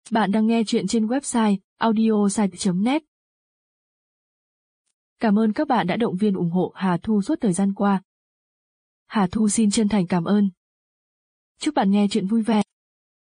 Bạn đang nghe chuyện trên website audiosite.net. Cảm ơn các bạn đã động viên ủng hộ Hà Thu suốt thời gian qua. Hà Thu xin chân thành cảm ơn. Chúc bạn nghe chuyện vui vẻ.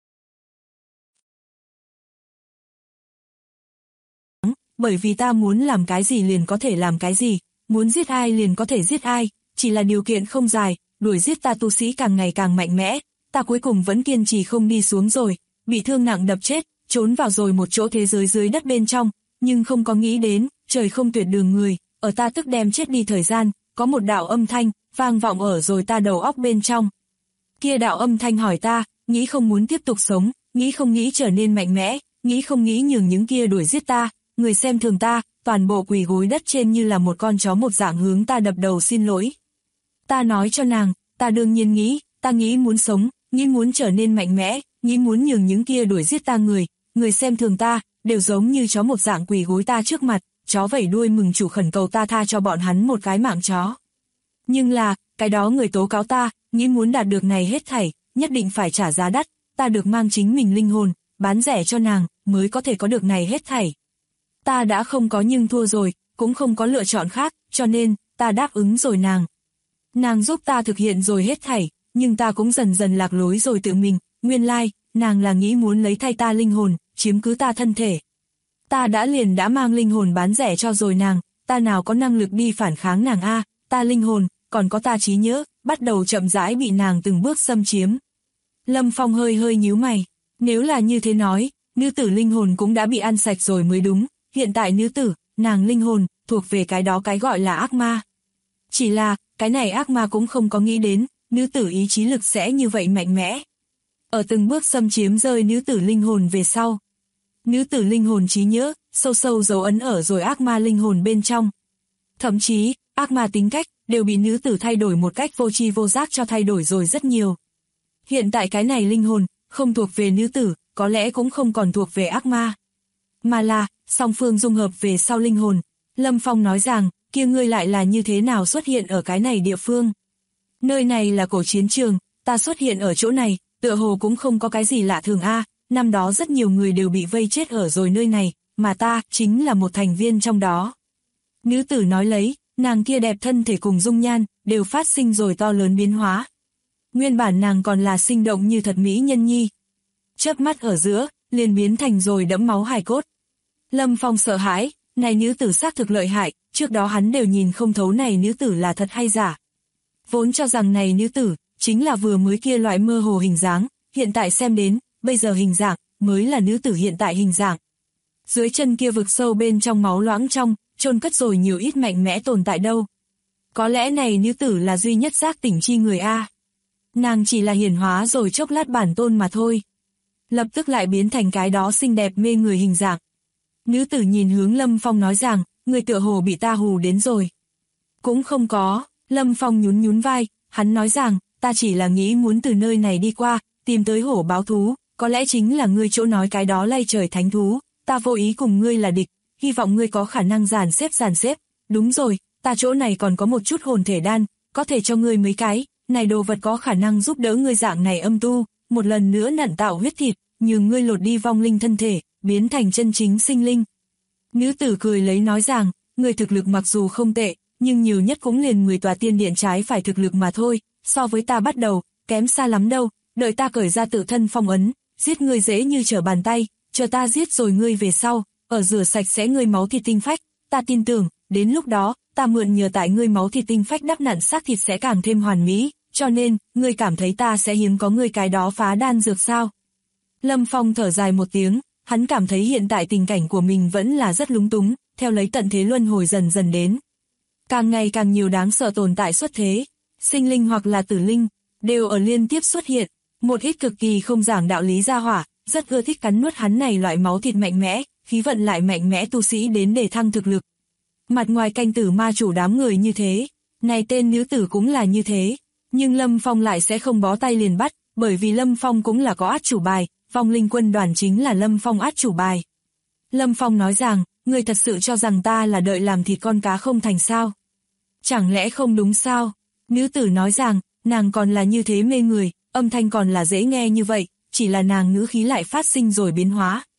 Bởi vì ta muốn làm cái gì liền có thể làm cái gì, muốn giết ai liền có thể giết ai, chỉ là điều kiện không dài, đuổi giết ta tu sĩ càng ngày càng mạnh mẽ, ta cuối cùng vẫn kiên trì không đi xuống rồi, bị thương nặng đập chết, trốn vào rồi một chỗ thế giới dưới đất bên trong, nhưng không có nghĩ đến, trời không tuyệt đường người, ở ta tức đem chết đi thời gian, có một đạo âm thanh, vang vọng ở rồi ta đầu óc bên trong. Kia đạo âm thanh hỏi ta, nghĩ không muốn tiếp tục sống, nghĩ không nghĩ trở nên mạnh mẽ, nghĩ không nghĩ nhường những kia đuổi giết ta, người xem thường ta, toàn bộ quỳ gối đất trên như là một con chó một dạng hướng ta đập đầu xin lỗi. Ta nói cho nàng, ta đương nhiên nghĩ, ta nghĩ muốn sống, nghĩ muốn trở nên mạnh mẽ, nghĩ muốn nhường những kia đuổi giết ta người xem thường ta, đều giống như chó một dạng quỳ gối ta trước mặt, chó vẩy đuôi mừng chủ khẩn cầu ta tha cho bọn hắn một cái mạng chó. Nhưng là, cái đó người tố cáo ta, nghĩ muốn đạt được này hết thảy, nhất định phải trả giá đắt, ta được mang chính mình linh hồn, bán rẻ cho nàng, mới có thể có được này hết thảy. Ta đã không có nhưng thua rồi, cũng không có lựa chọn khác, cho nên, ta đáp ứng rồi nàng. Nàng giúp ta thực hiện rồi hết thảy, nhưng ta cũng dần dần lạc lối rồi tự mình, nguyên lai, nàng là nghĩ muốn lấy thay ta linh hồn, chiếm cứ ta thân thể. Ta đã mang linh hồn bán rẻ cho rồi nàng, ta nào có năng lực đi phản kháng nàng a, ta linh hồn, còn có ta trí nhớ, bắt đầu chậm rãi bị nàng từng bước xâm chiếm. Lâm Phong hơi hơi nhíu mày, nếu là như thế nói, nữ tử linh hồn cũng đã bị ăn sạch rồi mới đúng, hiện tại nữ tử, nàng linh hồn, thuộc về cái đó cái gọi là ác ma. Chỉ là, cái này ác ma cũng không có nghĩ đến, nữ tử ý chí lực sẽ như vậy mạnh mẽ. Ở từng bước xâm chiếm rơi nữ tử linh hồn về sau. Nữ tử linh hồn trí nhớ, sâu sâu dấu ấn ở rồi ác ma linh hồn bên trong. Thậm chí, ác ma tính cách, đều bị nữ tử thay đổi một cách vô tri vô giác cho thay đổi rồi rất nhiều. Hiện tại cái này linh hồn, không thuộc về nữ tử, có lẽ cũng không còn thuộc về ác ma. Mà là, song phương dung hợp về sau linh hồn. Lâm Phong nói rằng, kia ngươi lại là như thế nào xuất hiện ở cái này địa phương. Nơi này là cổ chiến trường, ta xuất hiện ở chỗ này, tựa hồ cũng không có cái gì lạ thường a. Năm đó rất nhiều người đều bị vây chết ở rồi nơi này, mà ta, chính là một thành viên trong đó. Nữ tử nói lấy, nàng kia đẹp thân thể cùng dung nhan, đều phát sinh rồi to lớn biến hóa. Nguyên bản nàng còn là sinh động như thật mỹ nhân nhi. Chớp mắt ở giữa, liền biến thành rồi đẫm máu hài cốt. Lâm Phong sợ hãi, này nữ tử xác thực lợi hại, trước đó hắn đều nhìn không thấu này nữ tử là thật hay giả. Vốn cho rằng này nữ tử, chính là vừa mới kia loại mơ hồ hình dáng, hiện tại xem đến, bây giờ hình dạng, mới là nữ tử hiện tại hình dạng. Dưới chân kia vực sâu bên trong máu loãng trong, chôn cất rồi nhiều ít mạnh mẽ tồn tại đâu. Có lẽ này nữ tử là duy nhất giác tỉnh chi người a. Nàng chỉ là hiển hóa rồi chốc lát bản tôn mà thôi. Lập tức lại biến thành cái đó xinh đẹp mê người hình dạng. Nữ tử nhìn hướng Lâm Phong nói rằng, người tựa hồ bị ta hù đến rồi. Cũng không có, Lâm Phong nhún nhún vai, hắn nói rằng, ta chỉ là nghĩ muốn từ nơi này đi qua, tìm tới hổ báo thú, có lẽ chính là ngươi chỗ nói cái đó lay trời thánh thú, ta vô ý cùng ngươi là địch, hy vọng ngươi có khả năng dàn xếp, đúng rồi, ta chỗ này còn có một chút hồn thể đan, có thể cho ngươi mấy cái, này đồ vật có khả năng giúp đỡ ngươi dạng này âm tu, một lần nữa nặn tạo huyết thịt, nhường ngươi lột đi vong linh thân thể, biến thành chân chính sinh linh. Nữ tử cười lấy nói rằng, người thực lực mặc dù không tệ, nhưng nhiều nhất cũng liền 10 tòa tiên điện trái phải thực lực mà thôi, so với ta bắt đầu, kém xa lắm đâu, đợi ta cởi ra tự thân phong ấn, giết ngươi dễ như trở bàn tay, chờ ta giết rồi ngươi về sau, ở rửa sạch sẽ ngươi máu thịt tinh phách, ta tin tưởng, đến lúc đó, ta mượn nhờ tại ngươi máu thịt tinh phách đắp nặn xác thịt sẽ càng thêm hoàn mỹ, cho nên, ngươi cảm thấy ta sẽ hiếm có ngươi cái đó phá đan dược sao? Lâm Phong thở dài một tiếng, hắn cảm thấy hiện tại tình cảnh của mình vẫn là rất lúng túng, theo lấy tận thế luân hồi dần dần đến. Càng ngày càng nhiều đáng sợ tồn tại xuất thế, sinh linh hoặc là tử linh, đều ở liên tiếp xuất hiện, một ít cực kỳ không giảng đạo lý gia hỏa, rất ưa thích cắn nuốt hắn này loại máu thịt mạnh mẽ, khí vận lại mạnh mẽ tu sĩ đến để thăng thực lực. Mặt ngoài canh tử ma chủ đám người như thế, này tên nữ tử cũng là như thế, nhưng Lâm Phong lại sẽ không bó tay liền bắt, bởi vì Lâm Phong cũng là có át chủ bài, vong linh quân đoàn chính là Lâm Phong át chủ bài. Lâm Phong nói rằng, người thật sự cho rằng ta là đợi làm thịt con cá không thành sao? Chẳng lẽ không đúng sao? Nữ tử nói rằng, nàng còn là như thế mê người, âm thanh còn là dễ nghe như vậy, chỉ là nàng ngữ khí lại phát sinh rồi biến hóa.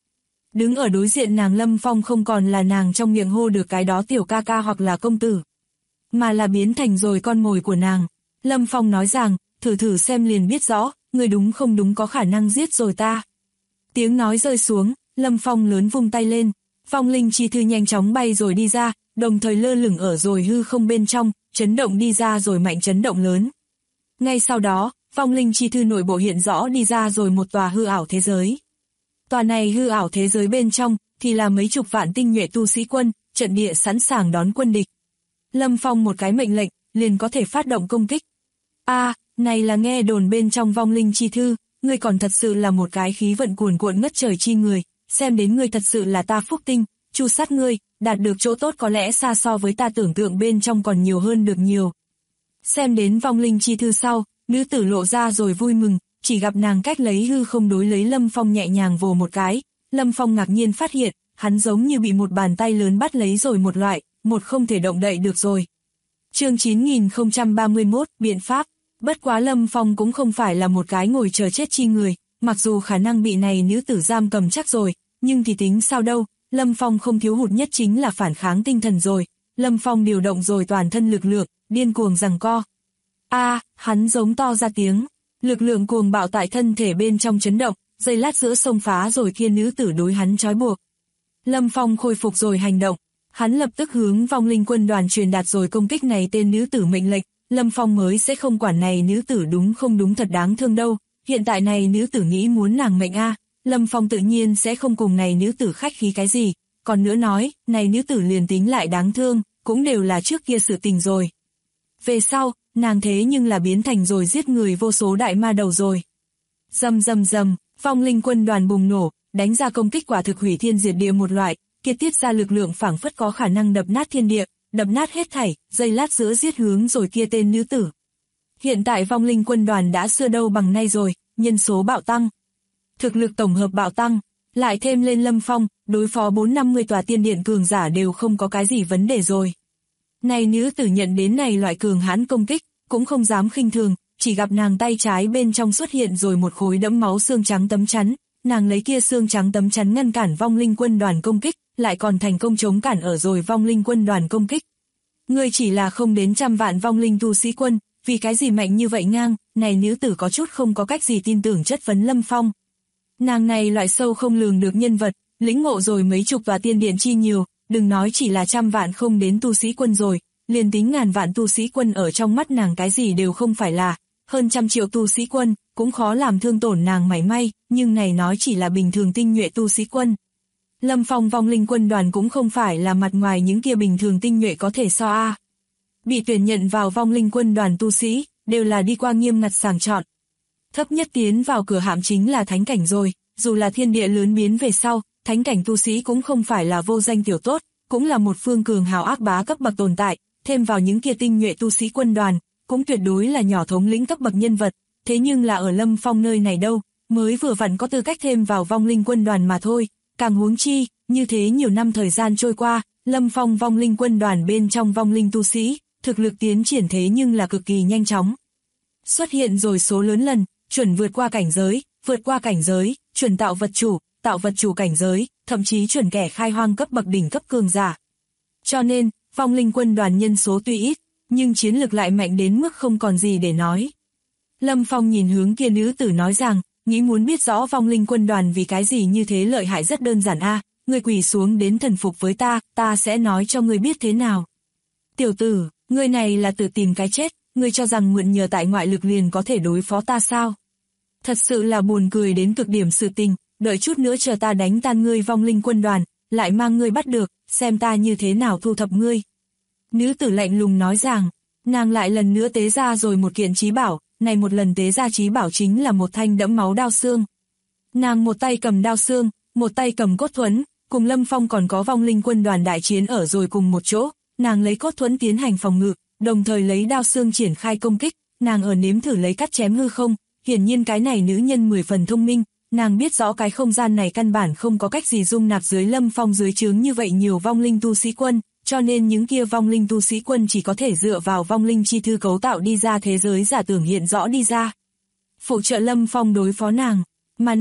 Đứng ở đối diện nàng Lâm Phong không còn là nàng trong miệng hô được cái đó tiểu ca ca hoặc là công tử, mà là biến thành rồi con mồi của nàng. Lâm Phong nói rằng, thử thử xem liền biết rõ, người đúng không đúng có khả năng giết rồi ta. Tiếng nói rơi xuống, Lâm Phong lớn vung tay lên, vong linh chi thư nhanh chóng bay rồi đi ra, đồng thời lơ lửng ở rồi hư không bên trong, chấn động đi ra rồi mạnh chấn động lớn. Ngay sau đó, vong linh chi thư nội bộ hiện rõ đi ra rồi một tòa hư ảo thế giới. Tòa này hư ảo thế giới bên trong, thì là mấy chục vạn tinh nhuệ tu sĩ quân, trận địa sẵn sàng đón quân địch. Lâm Phong một cái mệnh lệnh, liền có thể phát động công kích. Này là nghe đồn bên trong vong linh chi thư, ngươi còn thật sự là một cái khí vận cuồn cuộn ngất trời chi người, xem đến ngươi thật sự là ta phúc tinh, chu sát ngươi, đạt được chỗ tốt có lẽ xa so với ta tưởng tượng bên trong còn nhiều hơn được nhiều. Xem đến vong linh chi thư sau, nữ tử lộ ra rồi vui mừng, chỉ gặp nàng cách lấy hư không đối lấy Lâm Phong nhẹ nhàng vồ một cái, Lâm Phong ngạc nhiên phát hiện, hắn giống như bị một bàn tay lớn bắt lấy rồi một không thể động đậy được rồi. Chương 9031, biện pháp. Bất quá Lâm Phong cũng không phải là một cái ngồi chờ chết chi người, mặc dù khả năng bị này nữ tử giam cầm chắc rồi, nhưng thì tính sao đâu, Lâm Phong không thiếu hụt nhất chính là phản kháng tinh thần rồi. Lâm Phong điều động rồi toàn thân lực lượng, điên cuồng giằng co. Hắn giống to ra tiếng, lực lượng cuồng bạo tại thân thể bên trong chấn động, giây lát giữa xông phá rồi kia nữ tử đối hắn trói buộc. Lâm Phong khôi phục rồi hành động, hắn lập tức hướng vong linh quân đoàn truyền đạt rồi công kích này tên nữ tử mệnh lệnh. Lâm Phong mới sẽ không quản này nữ tử đúng không đúng thật đáng thương đâu, hiện tại này nữ tử nghĩ muốn nàng mệnh Lâm Phong tự nhiên sẽ không cùng này nữ tử khách khí cái gì, còn nữa nói, này nữ tử liền tính lại đáng thương, cũng đều là trước kia sự tình rồi. Về sau, nàng thế nhưng là biến thành rồi giết người vô số đại ma đầu rồi. Rầm rầm rầm, vong linh quân đoàn bùng nổ, đánh ra công kích quả thực hủy thiên diệt địa một loại, kia tiết ra lực lượng phảng phất có khả năng đập nát thiên địa. Đập nát hết thảy, giây lát giữa giết hướng rồi kia tên nữ tử. Hiện tại vong linh quân đoàn đã xưa đâu bằng nay rồi, nhân số bạo tăng. Thực lực tổng hợp bạo tăng, lại thêm lên Lâm Phong, đối phó 450 tòa tiên điện cường giả đều không có cái gì vấn đề rồi. Này nữ tử nhận đến này loại cường hãn công kích, cũng không dám khinh thường, chỉ gặp nàng tay trái bên trong xuất hiện rồi một khối đẫm máu xương trắng tấm chắn, nàng lấy kia xương trắng tấm chắn ngăn cản vong linh quân đoàn công kích, lại còn thành công chống cản ở rồi vong linh quân đoàn công kích. Ngươi chỉ là không đến 100 vạn vong linh tu sĩ quân, vì cái gì mạnh như vậy ngang, này nữ tử có chút không có cách gì tin tưởng chất vấn Lâm Phong. Nàng này loại sâu không lường được nhân vật, lĩnh ngộ rồi mấy chục tòa tiên điện chi nhiều, đừng nói chỉ là 100 vạn không đến tu sĩ quân rồi, liền tính ngàn vạn tu sĩ quân ở trong mắt nàng cái gì đều không phải là, hơn 100 triệu tu sĩ quân, cũng khó làm thương tổn nàng mảy may, nhưng này nói chỉ là bình thường tinh nhuệ tu sĩ quân. Lâm Phong vong linh quân đoàn cũng không phải là mặt ngoài những kia bình thường tinh nhuệ có thể so Bị tuyển nhận vào vong linh quân đoàn tu sĩ, đều là đi qua nghiêm ngặt sàng chọn. Thấp nhất tiến vào cửa hạm chính là thánh cảnh rồi, dù là thiên địa lớn biến về sau, thánh cảnh tu sĩ cũng không phải là vô danh tiểu tốt, cũng là một phương cường hào ác bá cấp bậc tồn tại, thêm vào những kia tinh nhuệ tu sĩ quân đoàn, cũng tuyệt đối là nhỏ thống lĩnh cấp bậc nhân vật, thế nhưng là ở Lâm Phong nơi này đâu, mới vừa vặn có tư cách thêm vào vong linh quân đoàn mà thôi. Càng huống chi, như thế nhiều năm thời gian trôi qua, Lâm Phong vong linh quân đoàn bên trong vong linh tu sĩ, thực lực tiến triển thế nhưng là cực kỳ nhanh chóng. Xuất hiện rồi số lớn lần, chuẩn vượt qua cảnh giới, chuẩn tạo vật chủ cảnh giới, thậm chí chuẩn kẻ khai hoang cấp bậc đỉnh cấp cường giả. Cho nên, vong linh quân đoàn nhân số tuy ít, nhưng chiến lực lại mạnh đến mức không còn gì để nói. Lâm Phong nhìn hướng kia nữ tử nói rằng, nghĩ muốn biết rõ vong linh quân đoàn vì cái gì như thế lợi hại rất đơn giản ngươi quỳ xuống đến thần phục với ta sẽ nói cho ngươi biết thế nào. Tiểu tử, ngươi này là tự tìm cái chết, ngươi cho rằng mượn nhờ tại ngoại lực liền có thể đối phó ta sao? Thật sự là buồn cười đến cực điểm sự tình, đợi chút nữa chờ ta đánh tan ngươi vong linh quân đoàn, lại mang ngươi bắt được, xem ta như thế nào thu thập ngươi. Nữ tử lạnh lùng nói rằng, nàng lại lần nữa tế ra rồi một kiện chí bảo, này một lần tế ra chí bảo chính là một thanh đẫm máu đao xương. Nàng một tay cầm đao xương, một tay cầm cốt thuẫn, cùng Lâm Phong còn có vong linh quân đoàn đại chiến ở rồi cùng một chỗ, nàng lấy cốt thuẫn tiến hành phòng ngự, đồng thời lấy đao xương triển khai công kích, nàng ở nếm thử lấy cắt chém hư không, hiển nhiên cái này nữ nhân 10 phần thông minh, nàng biết rõ cái không gian này căn bản không có cách gì dung nạp dưới Lâm Phong dưới trướng như vậy nhiều vong linh tu sĩ quân, cho nên những kia vong linh tu sĩ quân chỉ có thể dựa vào vong linh chi thư cấu tạo đi ra thế giới giả tưởng hiện rõ đi ra. Phụ trợ Lâm Phong đối phó nàng, mà nàng,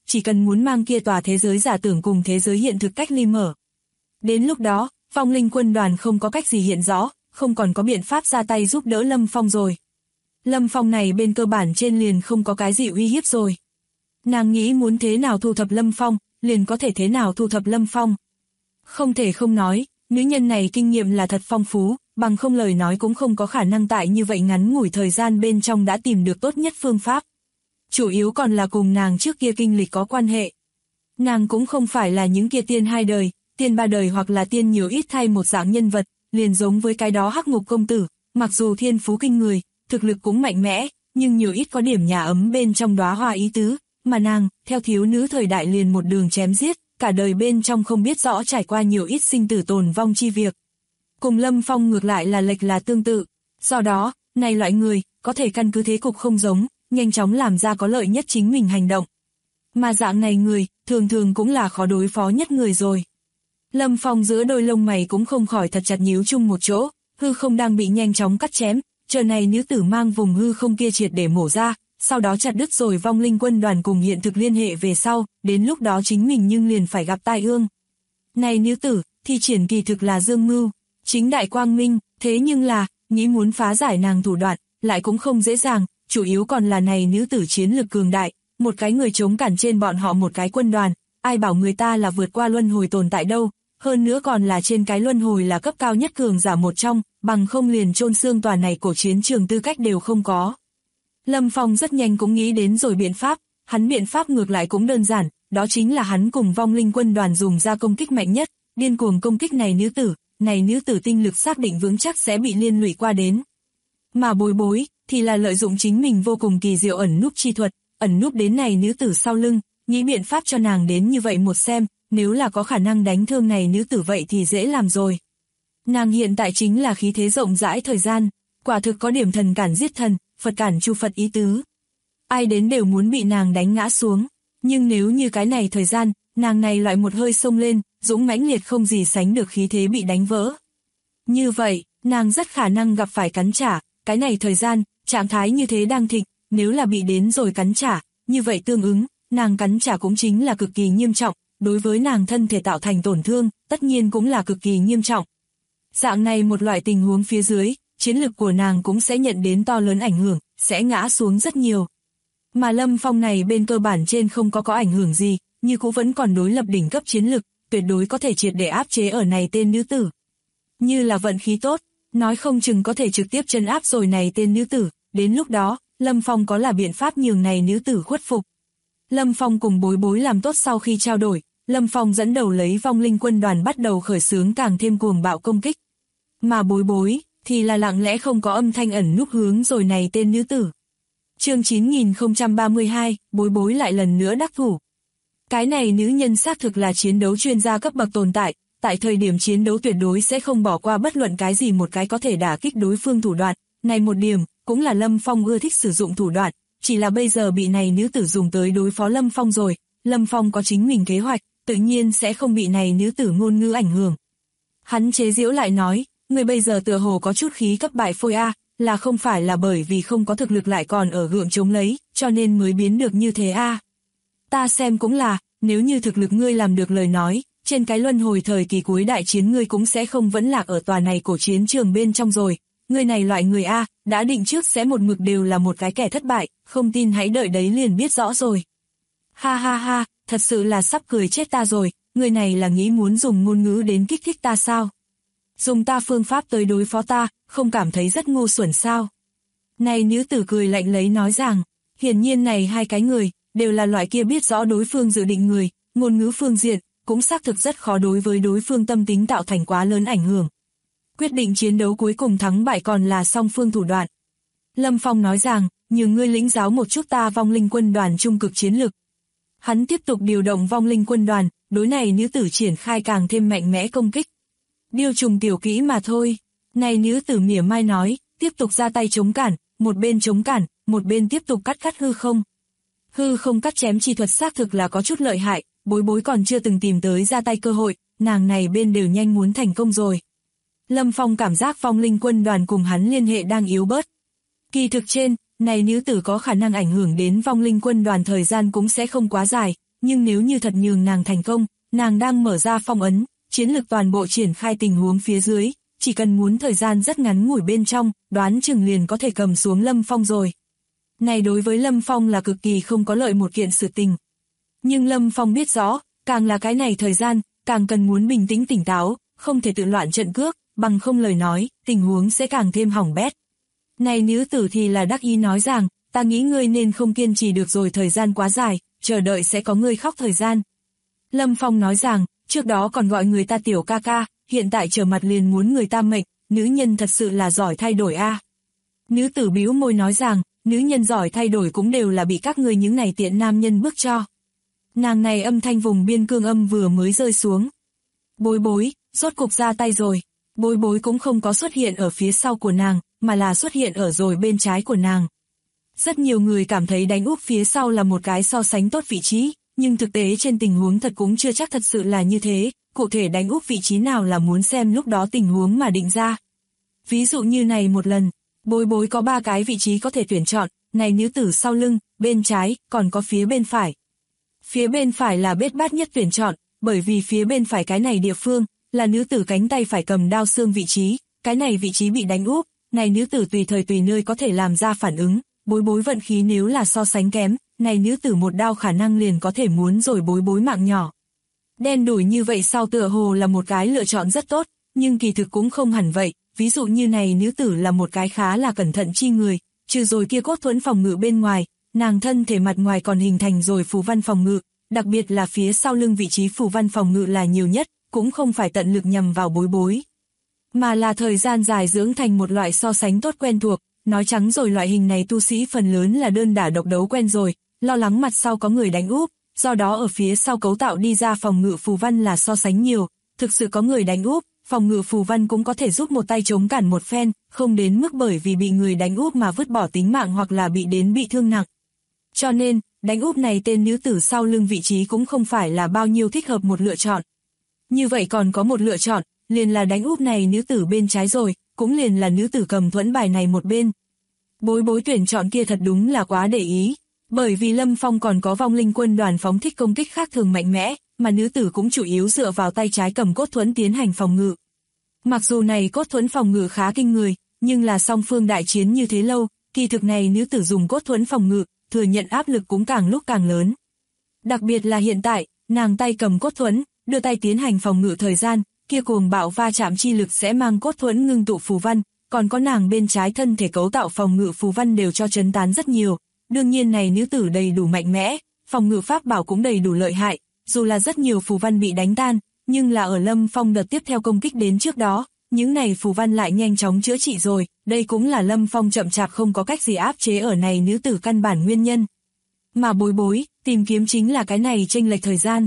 chỉ cần muốn mang kia tòa thế giới giả tưởng cùng thế giới hiện thực cách ly mở. Đến lúc đó, vong linh quân đoàn không có cách gì hiện rõ, không còn có biện pháp ra tay giúp đỡ Lâm Phong rồi. Lâm Phong này bên cơ bản trên liền không có cái gì uy hiếp rồi. Nàng nghĩ muốn thế nào thu thập Lâm Phong, liền có thể thế nào thu thập Lâm Phong. Không thể không nói, nữ nhân này kinh nghiệm là thật phong phú, bằng không lời nói cũng không có khả năng tại như vậy ngắn ngủi thời gian bên trong đã tìm được tốt nhất phương pháp. Chủ yếu còn là cùng nàng trước kia kinh lịch có quan hệ. Nàng cũng không phải là những kia tiên 2 đời, tiên 3 đời hoặc là tiên nhiều ít thay một dạng nhân vật, liền giống với cái đó Hắc Ngục công tử, mặc dù thiên phú kinh người, thực lực cũng mạnh mẽ, nhưng nhiều ít có điểm nhà ấm bên trong đóa hoa ý tứ, mà nàng, theo thiếu nữ thời đại liền một đường chém giết, cả đời bên trong không biết rõ trải qua nhiều ít sinh tử tồn vong chi việc. Cùng Lâm Phong ngược lại là lệch là tương tự, do đó, này loại người, có thể căn cứ thế cục không giống, nhanh chóng làm ra có lợi nhất chính mình hành động. Mà dạng này người, thường thường cũng là khó đối phó nhất người rồi. Lâm Phong giữa đôi lông mày cũng không khỏi thật chặt nhíu chung một chỗ, hư không đang bị nhanh chóng cắt chém, chờ này nữ tử mang vùng hư không kia triệt để mổ ra, sau đó chặt đứt rồi vong linh quân đoàn cùng hiện thực liên hệ về sau, đến lúc đó chính mình nhưng liền phải gặp tai ương. Này nữ tử, thi triển kỳ thực là dương mưu, chính đại quang minh, thế nhưng là, nghĩ muốn phá giải nàng thủ đoạn, lại cũng không dễ dàng, chủ yếu còn là này nữ tử chiến lực cường đại, một cái người chống cản trên bọn họ một cái quân đoàn, ai bảo người ta là vượt qua luân hồi tồn tại đâu, hơn nữa còn là trên cái luân hồi là cấp cao nhất cường giả một trong, bằng không liền chôn xương tòa này cổ chiến trường tư cách đều không có. Lâm Phong rất nhanh cũng nghĩ đến rồi biện pháp, hắn biện pháp ngược lại cũng đơn giản, đó chính là hắn cùng vong linh quân đoàn dùng ra công kích mạnh nhất, điên cuồng công kích này nữ tử tinh lực xác định vững chắc sẽ bị liên lụy qua đến. Mà bối bối, thì là lợi dụng chính mình vô cùng kỳ diệu ẩn núp chi thuật, ẩn núp đến này nữ tử sau lưng, nghĩ biện pháp cho nàng đến như vậy một xem, nếu là có khả năng đánh thương này nữ tử vậy thì dễ làm rồi. Nàng hiện tại chính là khí thế rộng rãi thời gian, quả thực có điểm thần cản giết thần, Phật cản chu Phật ý tứ. Ai đến đều muốn bị nàng đánh ngã xuống, nhưng nếu như cái này thời gian, nàng này loại một hơi xông lên, dũng mãnh liệt không gì sánh được khí thế bị đánh vỡ. Như vậy, nàng rất khả năng gặp phải cắn trả, cái này thời gian, trạng thái như thế đang thịnh, nếu là bị đến rồi cắn trả, như vậy tương ứng, nàng cắn trả cũng chính là cực kỳ nghiêm trọng, đối với nàng thân thể tạo thành tổn thương, tất nhiên cũng là cực kỳ nghiêm trọng. Dạng này một loại tình huống phía dưới, chiến lực của nàng cũng sẽ nhận đến to lớn ảnh hưởng, sẽ ngã xuống rất nhiều. Mà Lâm Phong này bên cơ bản trên không có ảnh hưởng gì, như cũng vẫn còn đối lập đỉnh cấp chiến lực, tuyệt đối có thể triệt để áp chế ở này tên nữ tử. Như là vận khí tốt, nói không chừng có thể trực tiếp trấn áp rồi này tên nữ tử, đến lúc đó, Lâm Phong có là biện pháp nhường này nữ tử khuất phục. Lâm Phong cùng bối bối làm tốt sau khi trao đổi, Lâm Phong dẫn đầu lấy vong linh quân đoàn bắt đầu khởi xướng càng thêm cuồng bạo công kích. Mà bối bối, thì là lặng lẽ không có âm thanh ẩn núp hướng rồi này tên nữ tử. Chương 9032, bối bối lại lần nữa đắc thủ. Cái này nữ nhân xác thực là chiến đấu chuyên gia cấp bậc tồn tại, tại thời điểm chiến đấu tuyệt đối sẽ không bỏ qua bất luận cái gì một cái có thể đả kích đối phương thủ đoạn, này một điểm, cũng là Lâm Phong ưa thích sử dụng thủ đoạn, chỉ là bây giờ bị này nữ tử dùng tới đối phó Lâm Phong rồi, Lâm Phong có chính mình kế hoạch, tự nhiên sẽ không bị này nữ tử ngôn ngữ ảnh hưởng. Hắn chế giễu lại nói, người bây giờ tựa hồ có chút khí cấp bại phôi a, là không phải là bởi vì không có thực lực lại còn ở gượng chống lấy, cho nên mới biến được như thế a. Ta xem cũng là, nếu như thực lực ngươi làm được lời nói, trên cái luân hồi thời kỳ cuối đại chiến ngươi cũng sẽ không vẫn lạc ở tòa này cổ chiến trường bên trong rồi. Ngươi này loại người a, đã định trước sẽ một mực đều là một cái kẻ thất bại, không tin hãy đợi đấy liền biết rõ rồi. Ha ha ha, thật sự là sắp cười chết ta rồi, người này là nghĩ muốn dùng ngôn ngữ đến kích thích ta sao? Dùng ta phương pháp tới đối phó ta, không cảm thấy rất ngu xuẩn sao? Này nữ tử cười lạnh lấy nói rằng, hiển nhiên này hai cái người, đều là loại kia biết rõ đối phương dự định người, ngôn ngữ phương diện, cũng xác thực rất khó đối với đối phương tâm tính tạo thành quá lớn ảnh hưởng. Quyết định chiến đấu cuối cùng thắng bại còn là song phương thủ đoạn. Lâm Phong nói rằng, nhường ngươi lĩnh giáo một chút ta vong linh quân đoàn trung cực chiến lực. Hắn tiếp tục điều động vong linh quân đoàn, đối này nữ tử triển khai càng thêm mạnh mẽ công kích. Điều trùng tiểu kỹ mà thôi. Này nữ tử mỉa mai nói, tiếp tục ra tay chống cản, một bên chống cản, một bên tiếp tục cắt hư không. Hư không cắt chém chi thuật xác thực là có chút lợi hại, bối bối còn chưa từng tìm tới ra tay cơ hội, nàng này bên đều nhanh muốn thành công rồi. Lâm Phong cảm giác vong linh quân đoàn cùng hắn liên hệ đang yếu bớt. Kỳ thực trên, này nữ tử có khả năng ảnh hưởng đến vong linh quân đoàn thời gian cũng sẽ không quá dài, nhưng nếu như thật nhường nàng thành công, nàng đang mở ra phong ấn, chiến lực toàn bộ triển khai tình huống phía dưới, chỉ cần muốn thời gian rất ngắn ngủi bên trong, đoán chừng liền có thể cầm xuống Lâm Phong rồi. Này đối với Lâm Phong là cực kỳ không có lợi một kiện sự tình. Nhưng Lâm Phong biết rõ, càng là cái này thời gian, càng cần muốn bình tĩnh tỉnh táo, không thể tự loạn trận cước, bằng không lời nói, tình huống sẽ càng thêm hỏng bét. Này nữ tử thì là đắc ý nói rằng, ta nghĩ ngươi nên không kiên trì được rồi, thời gian quá dài, chờ đợi sẽ có ngươi khóc thời gian. Lâm Phong nói rằng, trước đó còn gọi người ta tiểu ca ca, hiện tại trở mặt liền muốn người ta mệnh, nữ nhân thật sự là giỏi thay đổi a. Nữ tử bĩu môi nói rằng, nữ nhân giỏi thay đổi cũng đều là bị các ngươi những này tiện nam nhân bức cho. Nàng này âm thanh vùng biên cương âm vừa mới rơi xuống. Bối bối, rốt cục ra tay rồi. Bối bối cũng không có xuất hiện ở phía sau của nàng, mà là xuất hiện ở rồi bên trái của nàng. Rất nhiều người cảm thấy đánh úp phía sau là một cái so sánh tốt vị trí, nhưng thực tế trên tình huống thật cũng chưa chắc thật sự là như thế, cụ thể đánh úp vị trí nào là muốn xem lúc đó tình huống mà định ra. Ví dụ như này một lần, bối bối có 3 cái vị trí có thể tuyển chọn, này nữ tử sau lưng, bên trái, còn có phía bên phải. Phía bên phải là bết bát nhất tuyển chọn, bởi vì phía bên phải cái này địa phương, là nữ tử cánh tay phải cầm đao xương vị trí, cái này vị trí bị đánh úp, này nữ tử tùy thời tùy nơi có thể làm ra phản ứng, bối bối vận khí nếu là so sánh kém, này nữ tử một đao khả năng liền có thể muốn rồi bối bối mạng nhỏ. Đen đủi như vậy sau tựa hồ là một cái lựa chọn rất tốt, nhưng kỳ thực cũng không hẳn vậy, ví dụ như này nữ tử là một cái khá là cẩn thận chi người, trừ rồi kia cốt thuẫn phòng ngự bên ngoài, nàng thân thể mặt ngoài còn hình thành rồi phù văn phòng ngự, đặc biệt là phía sau lưng vị trí phù văn phòng ngự là nhiều nhất, cũng không phải tận lực nhằm vào bối bối, mà là thời gian dài dưỡng thành một loại so sánh tốt quen thuộc, nói trắng rồi loại hình này tu sĩ phần lớn là đơn đả độc đấu quen rồi, lo lắng mặt sau có người đánh úp, do đó ở phía sau cấu tạo đi ra phòng ngự phù văn là so sánh nhiều, thực sự có người đánh úp, phòng ngự phù văn cũng có thể giúp một tay chống cản một phen, không đến mức bởi vì bị người đánh úp mà vứt bỏ tính mạng hoặc là bị thương nặng. Cho nên, đánh úp này tên nữ tử sau lưng vị trí cũng không phải là bao nhiêu thích hợp một lựa chọn. Như vậy còn có một lựa chọn, liền là đánh úp này nữ tử bên trái rồi, cũng liền là nữ tử cầm thuẫn bài này một bên. Bối bối tuyển chọn kia thật đúng là quá để ý, bởi vì Lâm Phong còn có vong linh quân đoàn phóng thích công kích khác thường mạnh mẽ, mà nữ tử cũng chủ yếu dựa vào tay trái cầm cốt thuẫn tiến hành phòng ngự. Mặc dù này cốt thuẫn phòng ngự khá kinh người, nhưng là song phương đại chiến như thế lâu, kỳ thực này nữ tử dùng cốt thuẫn phòng ngự, thừa nhận áp lực cũng càng lúc càng lớn. Đặc biệt là hiện tại, nàng tay cầm cốt thuẫn, đưa tay tiến hành phòng ngự thời gian, kia cuồng bạo va chạm chi lực sẽ mang cốt thuẫn ngưng tụ phù văn, còn có nàng bên trái thân thể cấu tạo phòng ngự phù văn đều cho chấn tán rất nhiều. Đương nhiên này nữ tử đầy đủ mạnh mẽ, phòng ngự pháp bảo cũng đầy đủ lợi hại, dù là rất nhiều phù văn bị đánh tan, nhưng là ở Lâm Phong đợt tiếp theo công kích đến trước đó, những này phù văn lại nhanh chóng chữa trị rồi, đây cũng là Lâm Phong chậm chạp không có cách gì áp chế ở này nữ tử căn bản nguyên nhân. Mà bối bối, tìm kiếm chính là cái này chênh lệch thời gian.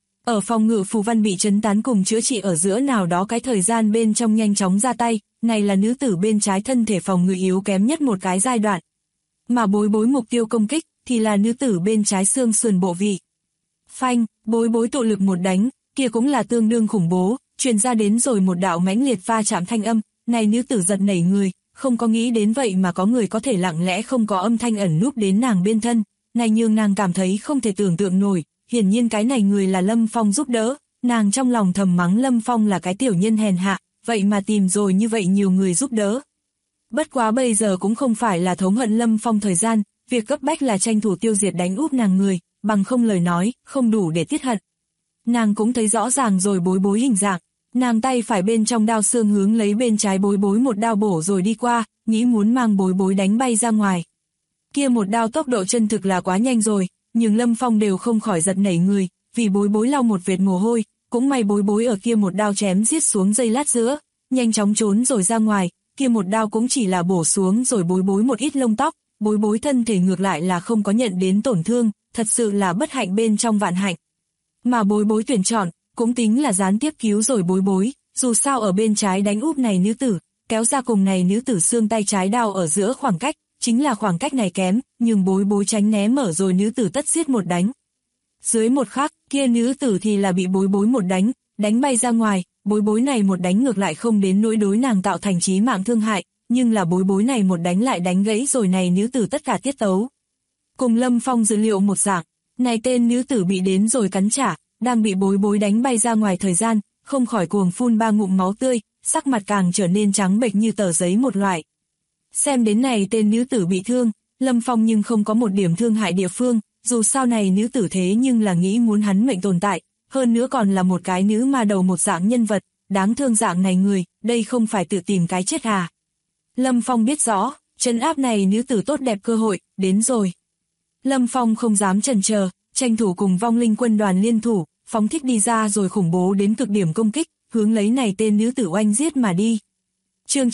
Ở phòng ngự phù văn bị chấn tán cùng chữa trị ở giữa nào đó cái thời gian bên trong nhanh chóng ra tay, này là nữ tử bên trái thân thể phòng ngự yếu kém nhất một cái giai đoạn. Mà bối bối mục tiêu công kích, thì là nữ tử bên trái xương sườn bộ vị. Phanh, bối bối tụ lực một đánh, kia cũng là tương đương khủng bố, truyền ra đến rồi một đạo mãnh liệt va chạm thanh âm, này nữ tử giật nảy người, không có nghĩ đến vậy mà có người có thể lặng lẽ không có âm thanh ẩn núp đến nàng bên thân, này nhường nàng cảm thấy không thể tưởng tượng nổi, hiển nhiên cái này người là Lâm Phong giúp đỡ, nàng trong lòng thầm mắng Lâm Phong là cái tiểu nhân hèn hạ, vậy mà tìm rồi như vậy nhiều người giúp đỡ. Bất quá bây giờ cũng không phải là thống hận Lâm Phong thời gian, việc cấp bách là tranh thủ tiêu diệt đánh úp nàng người, bằng không lời nói, không đủ để tiết hận. Nàng cũng thấy rõ ràng rồi bối bối hình dạng, nàng tay phải bên trong đao xương hướng lấy bên trái bối bối một đao bổ rồi đi qua, nghĩ muốn mang bối bối đánh bay ra ngoài. Kia một đao tốc độ chân thực là quá nhanh rồi, nhưng Lâm Phong đều không khỏi giật nảy người, vì bối bối lau một vệt mồ hôi, cũng may bối bối ở kia một đao chém giết xuống giây lát giữa, nhanh chóng trốn rồi ra ngoài, kia một đao cũng chỉ là bổ xuống rồi bối bối một ít lông tóc, bối bối thân thể ngược lại là không có nhận đến tổn thương, thật sự là bất hạnh bên trong vạn hạnh. Mà bối bối tuyển chọn, cũng tính là gián tiếp cứu rồi bối bối, dù sao ở bên trái đánh úp này nữ tử, kéo ra cùng này nữ tử xương tay trái đao ở giữa khoảng cách, chính là khoảng cách này kém, nhưng bối bối tránh né mở rồi nữ tử tất giết một đánh. Dưới một khắc, kia nữ tử thì là bị bối bối một đánh bay ra ngoài, bối bối này một đánh ngược lại không đến nỗi đối nàng tạo thành chí mạng thương hại, nhưng là bối bối này một đánh lại đánh gãy rồi này nữ tử tất cả tiết tấu. Cùng Lâm Phong dự liệu một dạng, Này tên nữ tử bị đến rồi cắn trả, đang bị bối bối đánh bay ra ngoài thời gian, không khỏi cuồng phun 3 ngụm máu tươi, sắc mặt càng trở nên trắng bệch như tờ giấy một loại. Xem đến này tên nữ tử bị thương, Lâm Phong nhưng không có một điểm thương hại địa phương, dù sao này nữ tử thế nhưng là nghĩ muốn hắn mệnh tồn tại, hơn nữa còn là một cái nữ ma đầu một dạng nhân vật, đáng thương dạng này người, đây không phải tự tìm cái chết à. Lâm Phong biết rõ, trấn áp này nữ tử tốt đẹp cơ hội, đến rồi. Lâm Phong không dám chần chờ, tranh thủ cùng vong linh quân đoàn liên thủ, phóng thích đi ra rồi khủng bố đến cực điểm công kích, hướng lấy này tên nữ tử oanh giết mà đi. Chương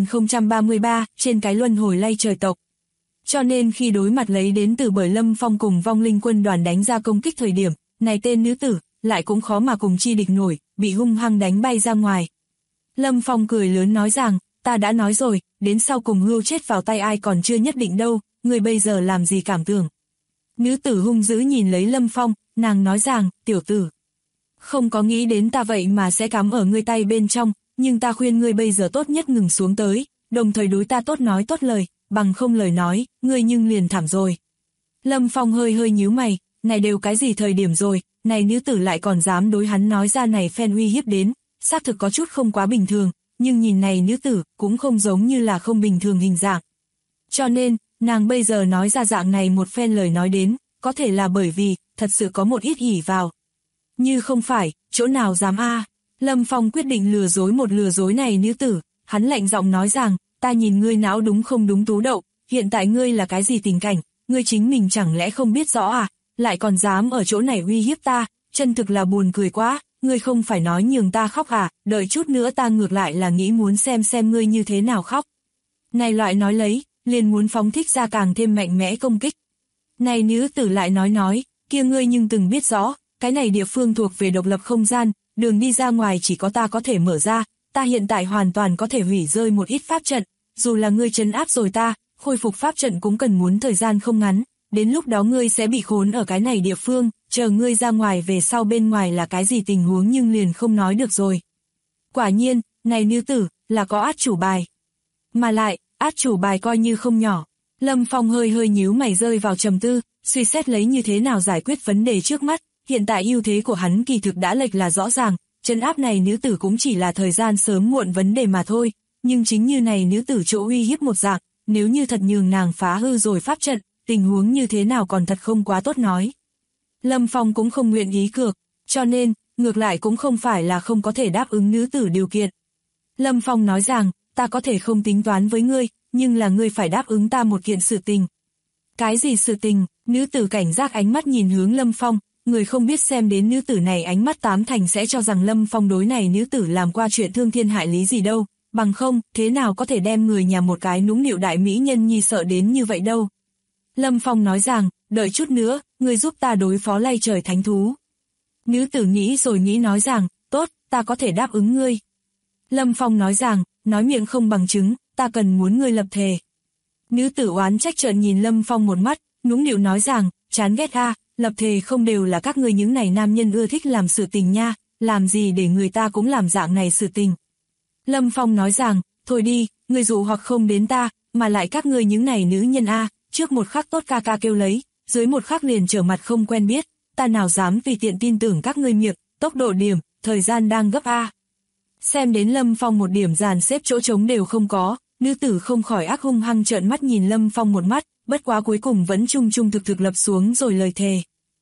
9033, trên cái luân hồi lay trời tộc. Cho nên khi đối mặt lấy đến từ bởi Lâm Phong cùng vong linh quân đoàn đánh ra công kích thời điểm, này tên nữ tử, lại cũng khó mà cùng chi địch nổi, bị hung hăng đánh bay ra ngoài. Lâm Phong cười lớn nói rằng, ta đã nói rồi, đến sau cùng hưu chết vào tay ai còn chưa nhất định đâu, người bây giờ làm gì cảm tưởng. Nữ tử hung dữ nhìn lấy Lâm Phong, nàng nói rằng, tiểu tử, không có nghĩ đến ta vậy mà sẽ cắm ở ngươi tay bên trong, nhưng ta khuyên ngươi bây giờ tốt nhất ngừng xuống tới, đồng thời đối ta tốt nói tốt lời, bằng không lời nói, ngươi nhưng liền thảm rồi. Lâm Phong hơi hơi nhíu mày, này đều cái gì thời điểm rồi, này nữ tử lại còn dám đối hắn nói ra này phen uy hiếp đến, xác thực có chút không quá bình thường, nhưng nhìn này nữ tử cũng không giống như là không bình thường hình dạng. Cho nên, nàng bây giờ nói ra dạng này một phen lời nói đến, có thể là bởi vì, thật sự có một ít ỷ vào. Như không phải, chỗ nào dám a. Lâm Phong quyết định lừa dối này nữ tử, hắn lạnh giọng nói rằng, ta nhìn ngươi não đúng không đúng tú đậu, hiện tại ngươi là cái gì tình cảnh, ngươi chính mình chẳng lẽ không biết rõ à, lại còn dám ở chỗ này uy hiếp ta, chân thực là buồn cười quá, ngươi không phải nói nhường ta khóc à, đợi chút nữa ta ngược lại là nghĩ muốn xem ngươi như thế nào khóc. Này loại nói lấy, liền muốn phóng thích ra càng thêm mạnh mẽ công kích. Này nữ tử lại nói, kia ngươi nhưng từng biết rõ, cái này địa phương thuộc về độc lập không gian, đường đi ra ngoài chỉ có ta có thể mở ra, ta hiện tại hoàn toàn có thể hủy rơi một ít pháp trận, dù là ngươi trấn áp rồi ta, khôi phục pháp trận cũng cần muốn thời gian không ngắn, đến lúc đó ngươi sẽ bị khốn ở cái này địa phương, chờ ngươi ra ngoài về sau bên ngoài là cái gì tình huống nhưng liền không nói được rồi. Quả nhiên, này nữ tử, là có át chủ bài. Mà lại, át chủ bài coi như không nhỏ. Lâm Phong hơi hơi nhíu mày rơi vào trầm tư, suy xét lấy như thế nào giải quyết vấn đề trước mắt, hiện tại ưu thế của hắn kỳ thực đã lệch là rõ ràng, trấn áp này nữ tử cũng chỉ là thời gian sớm muộn vấn đề mà thôi, nhưng chính như này nữ tử chỗ uy hiếp một dạng, nếu như thật nhường nàng phá hư rồi pháp trận, tình huống như thế nào còn thật không quá tốt nói. Lâm Phong cũng không nguyện ý cược, cho nên, ngược lại cũng không phải là không có thể đáp ứng nữ tử điều kiện. Lâm Phong nói rằng, ta có thể không tính toán với ngươi, nhưng là ngươi phải đáp ứng ta một kiện sự tình. Cái gì sự tình? Nữ tử cảnh giác ánh mắt nhìn hướng Lâm Phong, người không biết xem đến nữ tử này ánh mắt tám thành sẽ cho rằng Lâm Phong đối này nữ tử làm qua chuyện thương thiên hại lý gì đâu, bằng không, thế nào có thể đem người nhà một cái nũng nịu đại mỹ nhân nhi sợ đến như vậy đâu. Lâm Phong nói rằng, đợi chút nữa, ngươi giúp ta đối phó lay trời thánh thú. Nữ tử nghĩ rồi nghĩ nói rằng, tốt, ta có thể đáp ứng ngươi. Lâm Phong nói rằng, nói miệng không bằng chứng, ta cần muốn ngươi lập thề. Nữ tử oán trách trợn nhìn Lâm Phong một mắt, nũng nịu nói rằng, chán ghét a, lập thề không đều là các ngươi những này nam nhân ưa thích làm sự tình nha, làm gì để người ta cũng làm dạng này sự tình. Lâm Phong nói rằng, thôi đi, ngươi dụ hoặc không đến ta, mà lại các ngươi những này nữ nhân a, trước một khắc tốt ca ca kêu lấy, dưới một khắc liền trở mặt không quen biết, ta nào dám tùy tiện tin tưởng các ngươi miệng, tốc độ điểm, thời gian đang gấp a. Xem đến Lâm Phong một điểm dàn xếp chỗ trống đều không có, nữ tử không khỏi ác hung hăng trợn mắt nhìn Lâm Phong một mắt, bất quá cuối cùng vẫn trung trung thực lập xuống rồi lời thề.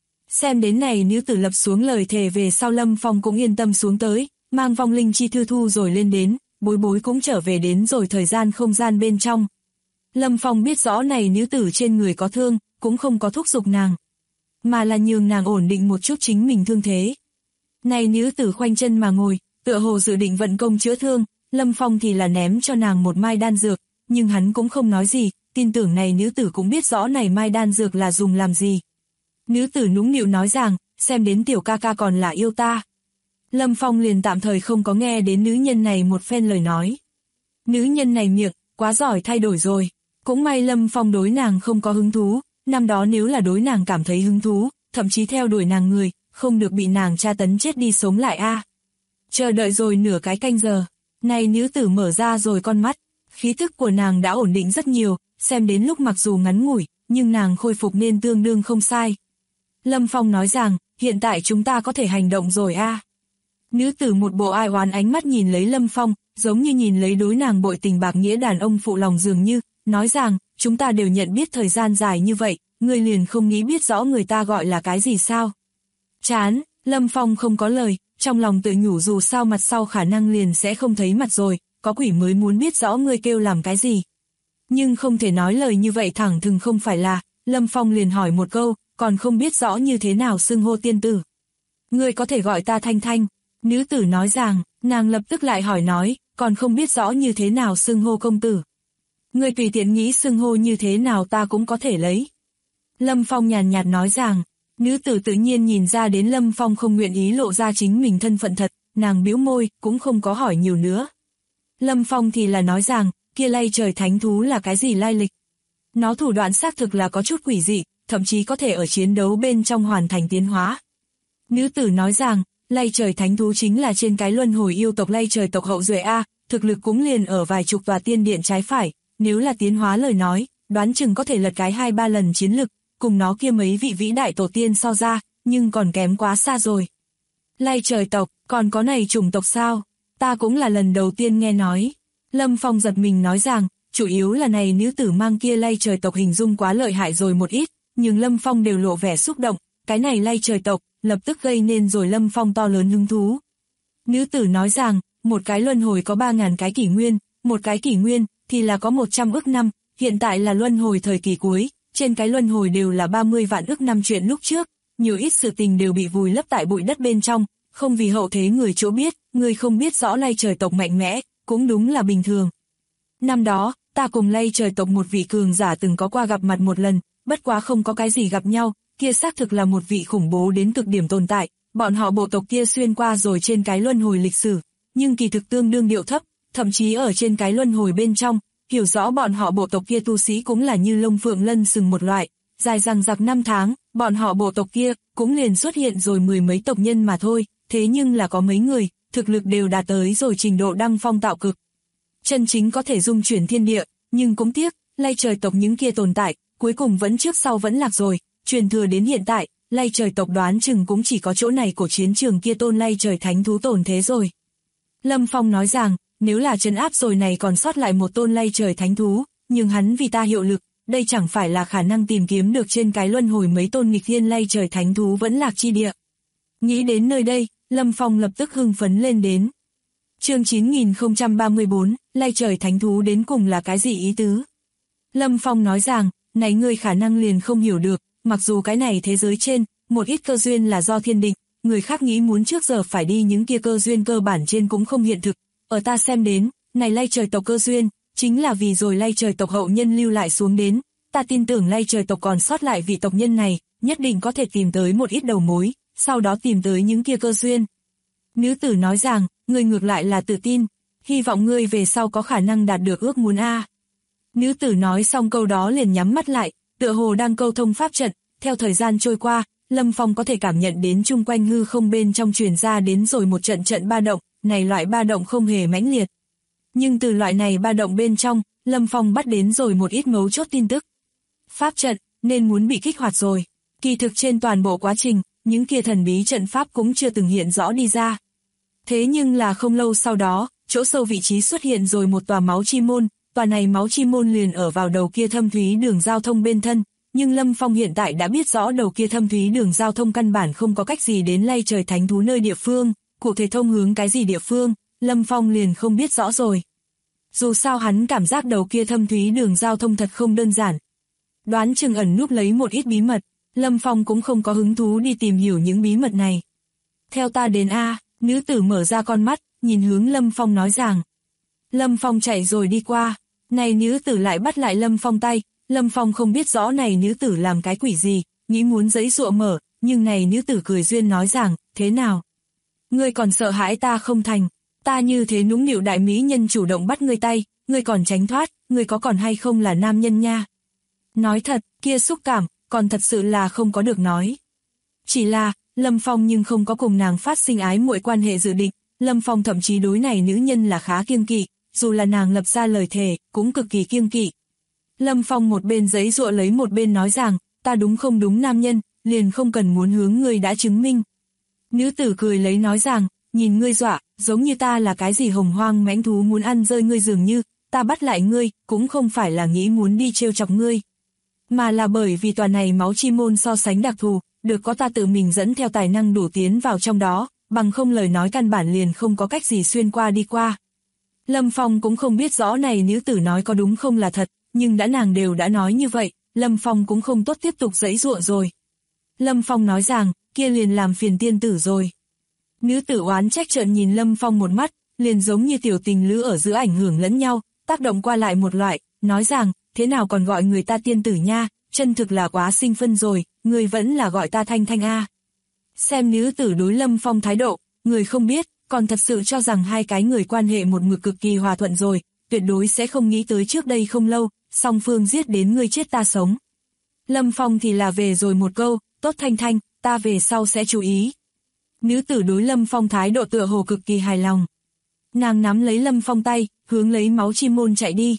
Xem đến này nữ tử lập xuống lời thề về sau Lâm Phong cũng yên tâm xuống tới, mang vong linh chi thư thu rồi lên đến, bối bối cũng trở về đến rồi thời gian không gian bên trong. Lâm Phong biết rõ này nữ tử trên người có thương, cũng không có thúc giục nàng, mà là nhường nàng ổn định một chút chính mình thương thế. Này nữ tử khoanh chân mà ngồi, tựa hồ dự định vận công chữa thương, Lâm Phong thì là ném cho nàng một mai đan dược, nhưng hắn cũng không nói gì, tin tưởng này nữ tử cũng biết rõ này mai đan dược là dùng làm gì. Nữ tử nũng nịu nói rằng, xem đến tiểu ca ca còn là yêu ta. Lâm Phong liền tạm thời không có nghe đến nữ nhân này một phen lời nói. Nữ nhân này miệng, quá giỏi thay đổi rồi. Cũng may Lâm Phong đối nàng không có hứng thú, năm đó nếu là đối nàng cảm thấy hứng thú, thậm chí theo đuổi nàng người, không được bị nàng tra tấn chết đi sống lại a. Chờ đợi rồi nửa cái canh giờ, này nữ tử mở ra rồi con mắt, khí thức của nàng đã ổn định rất nhiều, xem đến lúc mặc dù ngắn ngủi, nhưng nàng khôi phục nên tương đương không sai. Lâm Phong nói rằng, hiện tại chúng ta có thể hành động rồi a. Nữ tử một bộ ai oán ánh mắt nhìn lấy Lâm Phong, giống như nhìn lấy đối nàng bội tình bạc nghĩa đàn ông phụ lòng dường như, nói rằng, chúng ta đều nhận biết thời gian dài như vậy, ngươi liền không nghĩ biết rõ người ta gọi là cái gì sao. Chán, Lâm Phong không có lời, trong lòng tự nhủ dù sao mặt sau khả năng liền sẽ không thấy mặt rồi, có quỷ mới muốn biết rõ ngươi kêu làm cái gì. Nhưng không thể nói lời như vậy thẳng thừng không phải là, Lâm Phong liền hỏi một câu, còn không biết rõ như thế nào xưng hô tiên tử. Ngươi có thể gọi ta Thanh Thanh. Nữ tử nói rằng, nàng lập tức lại hỏi nói, còn không biết rõ như thế nào xưng hô công tử. Ngươi tùy tiện nghĩ xưng hô như thế nào ta cũng có thể lấy. Lâm Phong nhàn nhạt nói rằng, nữ tử tự nhiên nhìn ra đến Lâm Phong không nguyện ý lộ ra chính mình thân phận thật, nàng bĩu môi, cũng không có hỏi nhiều nữa. Lâm Phong thì là nói rằng, kia lay trời thánh thú là cái gì lai lịch. Nó thủ đoạn xác thực là có chút quỷ dị, thậm chí có thể ở chiến đấu bên trong hoàn thành tiến hóa. Nữ tử nói rằng, lay trời thánh thú chính là trên cái luân hồi yêu tộc lay trời tộc hậu duệ A, thực lực cũng liền ở vài chục tòa tiên điện trái phải, nếu là tiến hóa lời nói, đoán chừng có thể lật cái 2-3 lần chiến lực, cùng nó kia mấy vị vĩ đại tổ tiên so ra, nhưng còn kém quá xa rồi. Lay trời tộc, còn có này chủng tộc sao? Ta cũng là lần đầu tiên nghe nói. Lâm Phong giật mình nói rằng, chủ yếu là này nữ tử mang kia lay trời tộc hình dung quá lợi hại rồi một ít, nhưng Lâm Phong đều lộ vẻ xúc động, cái này lay trời tộc, lập tức gây nên rồi Lâm Phong to lớn hứng thú. Nữ tử nói rằng, một cái luân hồi có 3.000 cái kỷ nguyên, một cái kỷ nguyên, thì là có 100 ức năm, hiện tại là luân hồi thời kỳ cuối, trên cái luân hồi đều là 30 vạn ức năm chuyện lúc trước, nhiều ít sự tình đều bị vùi lấp tại bụi đất bên trong, không vì hậu thế người chỗ biết, người không biết rõ lay trời tộc mạnh mẽ, cũng đúng là bình thường. Năm đó, ta cùng lay trời tộc một vị cường giả từng có qua gặp mặt một lần, bất quá không có cái gì gặp nhau, kia xác thực là một vị khủng bố đến cực điểm tồn tại, bọn họ bộ tộc kia xuyên qua rồi trên cái luân hồi lịch sử, nhưng kỳ thực tương đương điệu thấp, thậm chí ở trên cái luân hồi bên trong, hiểu rõ bọn họ bộ tộc kia tu sĩ cũng là như lông phượng lân sừng một loại, dài dằng dặc 5 tháng, bọn họ bộ tộc kia cũng liền xuất hiện rồi 10 mấy tộc nhân mà thôi, thế nhưng là có mấy người, thực lực đều đạt tới rồi trình độ đăng phong tạo cực. Chân chính có thể dung chuyển thiên địa, nhưng cũng tiếc, lay trời tộc những kia tồn tại, cuối cùng vẫn trước sau vẫn lạc rồi, truyền thừa đến hiện tại, lay trời tộc đoán chừng cũng chỉ có chỗ này của chiến trường kia tôn lay trời thánh thú tồn thế rồi. Lâm Phong nói rằng, nếu là trấn áp rồi này còn sót lại một tôn lay trời thánh thú, nhưng hắn vì ta hiệu lực, đây chẳng phải là khả năng tìm kiếm được trên cái luân hồi mấy tôn nghịch thiên lay trời thánh thú vẫn lạc chi địa. Nghĩ đến nơi đây, Lâm Phong lập tức hưng phấn lên đến. Chương 9034, lay trời thánh thú đến cùng là cái gì ý tứ? Lâm Phong nói rằng, này ngươi khả năng liền không hiểu được, mặc dù cái này thế giới trên, một ít cơ duyên là do thiên định, người khác nghĩ muốn trước giờ phải đi những kia cơ duyên cơ bản trên cũng không hiện thực. Ở ta xem đến, này lay trời tộc cơ duyên, chính là vì rồi lay trời tộc hậu nhân lưu lại xuống đến, ta tin tưởng lay trời tộc còn sót lại vị tộc nhân này, nhất định có thể tìm tới một ít đầu mối, sau đó tìm tới những kia cơ duyên. Nữ tử nói rằng, ngươi ngược lại là tự tin, hy vọng ngươi về sau có khả năng đạt được ước muốn a. Nữ tử nói xong câu đó liền nhắm mắt lại, tựa hồ đang câu thông pháp trận, theo thời gian trôi qua, Lâm Phong có thể cảm nhận đến chung quanh hư không bên trong truyền ra đến rồi một trận trận ba động, này loại ba động không hề mãnh liệt. Nhưng từ loại này ba động bên trong, Lâm Phong bắt đến rồi một ít mấu chốt tin tức. Pháp trận, nên muốn bị kích hoạt rồi. Kỳ thực trên toàn bộ quá trình, những kia thần bí trận pháp cũng chưa từng hiện rõ đi ra. Thế nhưng là không lâu sau đó, chỗ sâu vị trí xuất hiện rồi một tòa máu chi môn, tòa này máu chi môn liền ở vào đầu kia thâm thúy đường giao thông bên thân, nhưng Lâm Phong hiện tại đã biết rõ đầu kia thâm thúy đường giao thông căn bản không có cách gì đến lay trời thánh thú nơi địa phương, cụ thể thông hướng cái gì địa phương, Lâm Phong liền không biết rõ rồi. Dù sao hắn cảm giác đầu kia thâm thúy đường giao thông thật không đơn giản. Đoán chừng ẩn núp lấy một ít bí mật, Lâm Phong cũng không có hứng thú đi tìm hiểu những bí mật này. Theo ta đến A, nữ tử mở ra con mắt, nhìn hướng Lâm Phong nói rằng. Lâm Phong chạy rồi đi qua, này nữ tử lại bắt lại Lâm Phong tay, Lâm Phong không biết rõ này nữ tử làm cái quỷ gì, nghĩ muốn giãy giụa mở, nhưng này nữ tử cười duyên nói rằng, thế nào? Ngươi còn sợ hãi ta không thành, ta như thế nũng nịu đại mỹ nhân chủ động bắt ngươi tay, ngươi còn tránh thoát, ngươi có còn hay không là nam nhân nha? Nói thật, kia xúc cảm, còn thật sự là không có được nói. Chỉ là, Lâm Phong nhưng không có cùng nàng phát sinh ái muội quan hệ dự định, Lâm Phong thậm chí đối này nữ nhân là khá kiêng kỵ, dù là nàng lập ra lời thề, cũng cực kỳ kiêng kỵ. Lâm Phong một bên giãy giụa lấy một bên nói rằng, ta đúng không đúng nam nhân, liền không cần muốn hướng ngươi đã chứng minh. Nữ tử cười lấy nói rằng, nhìn ngươi dọa, giống như ta là cái gì hồng hoang mãnh thú muốn ăn rơi ngươi dường như, ta bắt lại ngươi, cũng không phải là nghĩ muốn đi trêu chọc ngươi. Mà là bởi vì tòa này máu chi môn so sánh đặc thù, được có ta tự mình dẫn theo tài năng đủ tiến vào trong đó, bằng không lời nói căn bản liền không có cách gì xuyên qua đi qua. Lâm Phong cũng không biết rõ này nữ tử nói có đúng không là thật, nhưng đã nàng đều đã nói như vậy, Lâm Phong cũng không tốt tiếp tục giãy giụa rồi. Lâm Phong nói rằng, kia liền làm phiền tiên tử rồi. Nữ tử oán trách trợn nhìn Lâm Phong một mắt, liền giống như tiểu tình lữ ở giữa ảnh hưởng lẫn nhau, tác động qua lại một loại, nói rằng, thế nào còn gọi người ta tiên tử nha, chân thực là quá sinh phân rồi, người vẫn là gọi ta Thanh Thanh a. Xem nữ tử đối Lâm Phong thái độ, người không biết, còn thật sự cho rằng hai cái người quan hệ một mực cực kỳ hòa thuận rồi, tuyệt đối sẽ không nghĩ tới trước đây không lâu, song phương giết đến ngươi chết ta sống. Lâm Phong thì là về rồi một câu, tốt Thanh Thanh, ta về sau sẽ chú ý. Nữ tử đối Lâm Phong thái độ tựa hồ cực kỳ hài lòng. Nàng nắm lấy Lâm Phong tay, hướng lấy máu chi môn chạy đi.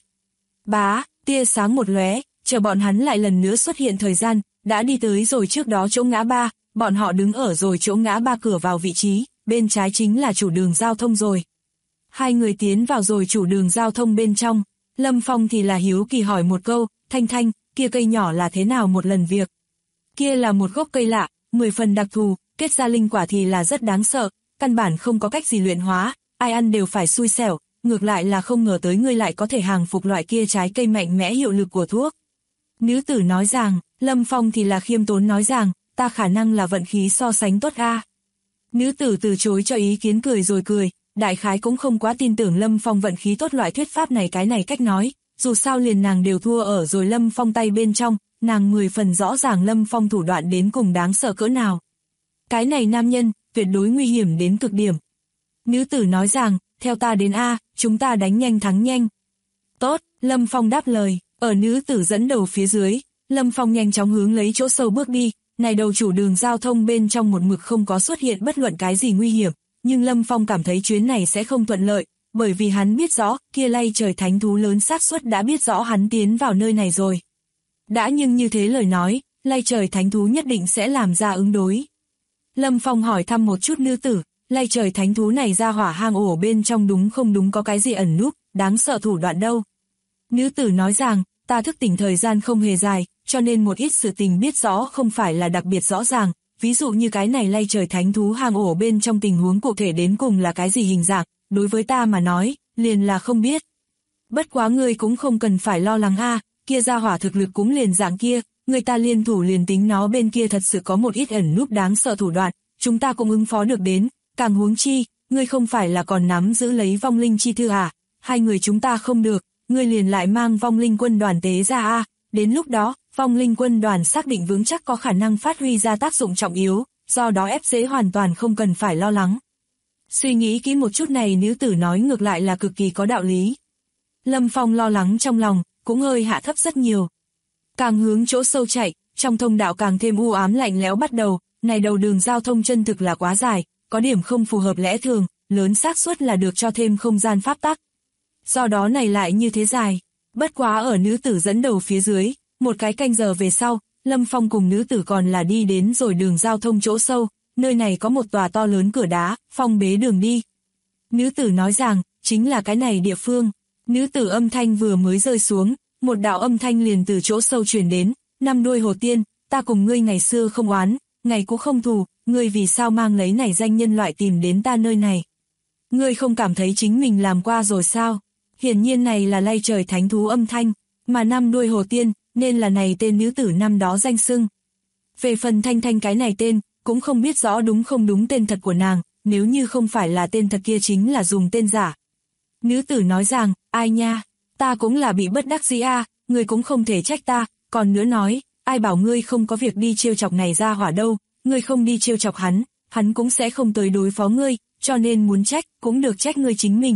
Bá, tia sáng một lóe, chờ bọn hắn lại lần nữa xuất hiện thời gian, đã đi tới rồi trước đó chỗ ngã ba, bọn họ đứng ở rồi chỗ ngã ba cửa vào vị trí, bên trái chính là chủ đường giao thông rồi. Hai người tiến vào rồi chủ đường giao thông bên trong, Lâm Phong thì là hiếu kỳ hỏi một câu, Thanh Thanh, kia cây nhỏ là thế nào một lần việc? Kia là một gốc cây lạ, 10 phần đặc thù, kết ra linh quả thì là rất đáng sợ, căn bản không có cách gì luyện hóa, ai ăn đều phải xui xẻo, ngược lại là không ngờ tới ngươi lại có thể hàng phục loại kia trái cây mạnh mẽ hiệu lực của thuốc. Nữ tử nói rằng, Lâm Phong thì là khiêm tốn nói rằng, ta khả năng là vận khí so sánh tốt a. Nữ tử từ chối cho ý kiến cười rồi cười, đại khái cũng không quá tin tưởng Lâm Phong vận khí tốt loại thuyết pháp này cái này cách nói, dù sao liền nàng đều thua ở rồi Lâm Phong tay bên trong, nàng 10 phần rõ ràng Lâm Phong thủ đoạn đến cùng đáng sợ cỡ nào. Cái này nam nhân, tuyệt đối nguy hiểm đến cực điểm. Nữ tử nói rằng, theo ta đến A, chúng ta đánh nhanh thắng nhanh. Tốt, Lâm Phong đáp lời, ở nữ tử dẫn đầu phía dưới, Lâm Phong nhanh chóng hướng lấy chỗ sâu bước đi, này đầu chủ đường giao thông bên trong một mực không có xuất hiện bất luận cái gì nguy hiểm, nhưng Lâm Phong cảm thấy chuyến này sẽ không thuận lợi, bởi vì hắn biết rõ, kia lay trời thánh thú lớn xác suất đã biết rõ hắn tiến vào nơi này rồi. Đã nhưng như thế lời nói, lay trời thánh thú nhất định sẽ làm ra ứng đối. Lâm Phong hỏi thăm một chút nữ tử, lay trời thánh thú này ra hỏa hang ổ bên trong đúng không đúng có cái gì ẩn núp, đáng sợ thủ đoạn đâu. Nữ tử nói rằng, ta thức tỉnh thời gian không hề dài, cho nên một ít sự tình biết rõ không phải là đặc biệt rõ ràng, ví dụ như cái này lay trời thánh thú hang ổ bên trong tình huống cụ thể đến cùng là cái gì hình dạng, đối với ta mà nói, liền là không biết. Bất quá ngươi cũng không cần phải lo lắng a, kia ra hỏa thực lực cũng liền dạng kia, người ta liên thủ liền tính nó bên kia thật sự có một ít ẩn núp đáng sợ thủ đoạn, chúng ta cũng ứng phó được đến, càng huống chi, ngươi không phải là còn nắm giữ lấy vong linh chi thư à, hai người chúng ta không được, ngươi liền lại mang vong linh quân đoàn tế ra a, đến lúc đó, vong linh quân đoàn xác định vững chắc có khả năng phát huy ra tác dụng trọng yếu, do đó ép dễ hoàn toàn không cần phải lo lắng. Suy nghĩ kỹ một chút này nữ tử nói ngược lại là cực kỳ có đạo lý. Lâm Phong lo lắng trong lòng, cũng hơi hạ thấp rất nhiều. Càng hướng chỗ sâu chạy, trong thông đạo càng thêm u ám lạnh lẽo bắt đầu, này đầu đường giao thông chân thực là quá dài, có điểm không phù hợp lẽ thường, lớn xác suất là được cho thêm không gian pháp tắc. Do đó này lại như thế dài, bất quá ở nữ tử dẫn đầu phía dưới, một cái canh giờ về sau, Lâm Phong cùng nữ tử còn là đi đến rồi đường giao thông chỗ sâu, nơi này có một tòa to lớn cửa đá, phong bế đường đi. Nữ tử nói rằng, chính là cái này địa phương. Nữ tử âm thanh vừa mới rơi xuống, một đạo âm thanh liền từ chỗ sâu truyền đến, năm đuôi hồ tiên, ta cùng ngươi ngày xưa không oán, ngày cũng không thù, ngươi vì sao mang lấy này danh nhân loại tìm đến ta nơi này. Ngươi không cảm thấy chính mình làm qua rồi sao? Hiển nhiên này là lay trời thánh thú âm thanh, mà năm đuôi hồ tiên, nên là này tên nữ tử năm đó danh xưng. Về phần Thanh Thanh cái này tên, cũng không biết rõ đúng không đúng tên thật của nàng, nếu như không phải là tên thật kia chính là dùng tên giả. Nữ tử nói rằng, ai nha, ta cũng là bị bất đắc dĩ a, ngươi cũng không thể trách ta, còn nữa nói, ai bảo ngươi không có việc đi trêu chọc này ra hỏa đâu, ngươi không đi trêu chọc hắn cũng sẽ không tới đối phó ngươi, cho nên muốn trách, cũng được trách ngươi chính mình.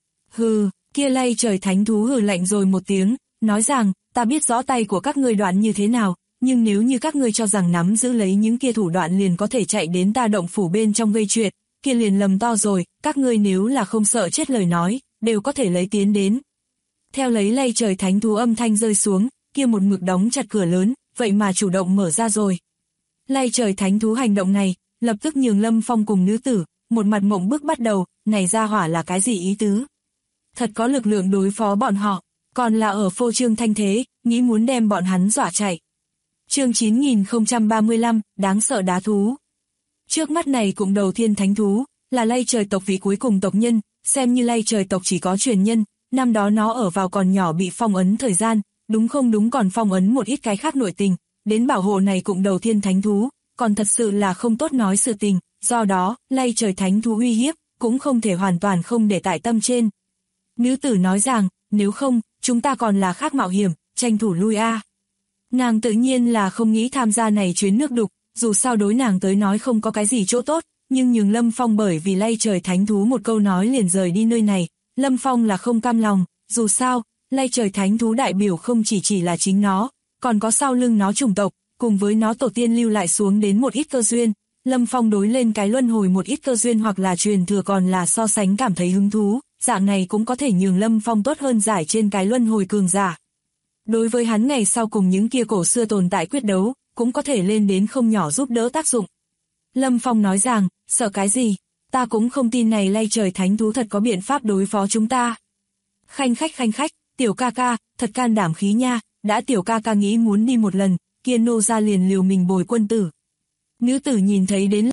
Hừ, kia lay trời thánh thú hừ lạnh rồi một tiếng, nói rằng, ta biết rõ tay của các ngươi đoạn như thế nào, nhưng nếu như các ngươi cho rằng nắm giữ lấy những kia thủ đoạn liền có thể chạy đến ta động phủ bên trong gây chuyện, kia liền lầm to rồi, các ngươi nếu là không sợ chết lời nói, đều có thể lấy tiến đến. Theo lấy lay trời thánh thú âm thanh rơi xuống, kia một mực đóng chặt cửa lớn, vậy mà chủ động mở ra rồi. Lay trời thánh thú hành động này, lập tức nhường Lâm Phong cùng nữ tử, một mặt mộng bức bắt đầu, này ra hỏa là cái gì ý tứ? Thật có lực lượng đối phó bọn họ, còn là ở phô trương thanh thế, nghĩ muốn đem bọn hắn dọa chạy. Chương 9035, đáng sợ đá thú. Trước mắt này cũng đầu thiên thánh thú, là lay trời tộc vị cuối cùng tộc nhân, xem như lay trời tộc chỉ có truyền nhân, năm đó nó ở vào còn nhỏ bị phong ấn thời gian, đúng không đúng còn phong ấn một ít cái khác nội tình, đến bảo hộ này cũng đầu thiên thánh thú, còn thật sự là không tốt nói sự tình, do đó, lay trời thánh thú uy hiếp, cũng không thể hoàn toàn không để tại tâm trên. Nữ tử nói rằng, nếu không, chúng ta còn là khác mạo hiểm, tranh thủ lui a. Nàng tự nhiên là không nghĩ tham gia này chuyến nước đục, dù sao đối nàng tới nói không có cái gì chỗ tốt, nhưng nhường Lâm Phong bởi vì lay trời thánh thú một câu nói liền rời đi nơi này, Lâm Phong là không cam lòng, dù sao, lay trời thánh thú đại biểu không chỉ là chính nó, còn có sau lưng nó chủng tộc, cùng với nó tổ tiên lưu lại xuống đến một ít cơ duyên, Lâm Phong đối lên cái luân hồi một ít cơ duyên hoặc là truyền thừa còn là so sánh cảm thấy hứng thú, dạng này cũng có thể nhường Lâm Phong tốt hơn giải trên cái luân hồi cường giả. Đối với hắn ngày sau cùng những kia cổ xưa tồn tại quyết đấu, cũng có thể lên đến không nhỏ giúp đỡ tác dụng. Lâm Phong nói rằng, sợ cái gì, ta cũng không tin này lay trời thánh thú thật có biện pháp đối phó chúng ta. Khanh khách, tiểu ca ca, thật can đảm khí nha, đã tiểu ca ca nghĩ muốn đi một lần, kia nô ra liền liều mình bồi quân tử. Nữ tử nhìn thấy đến.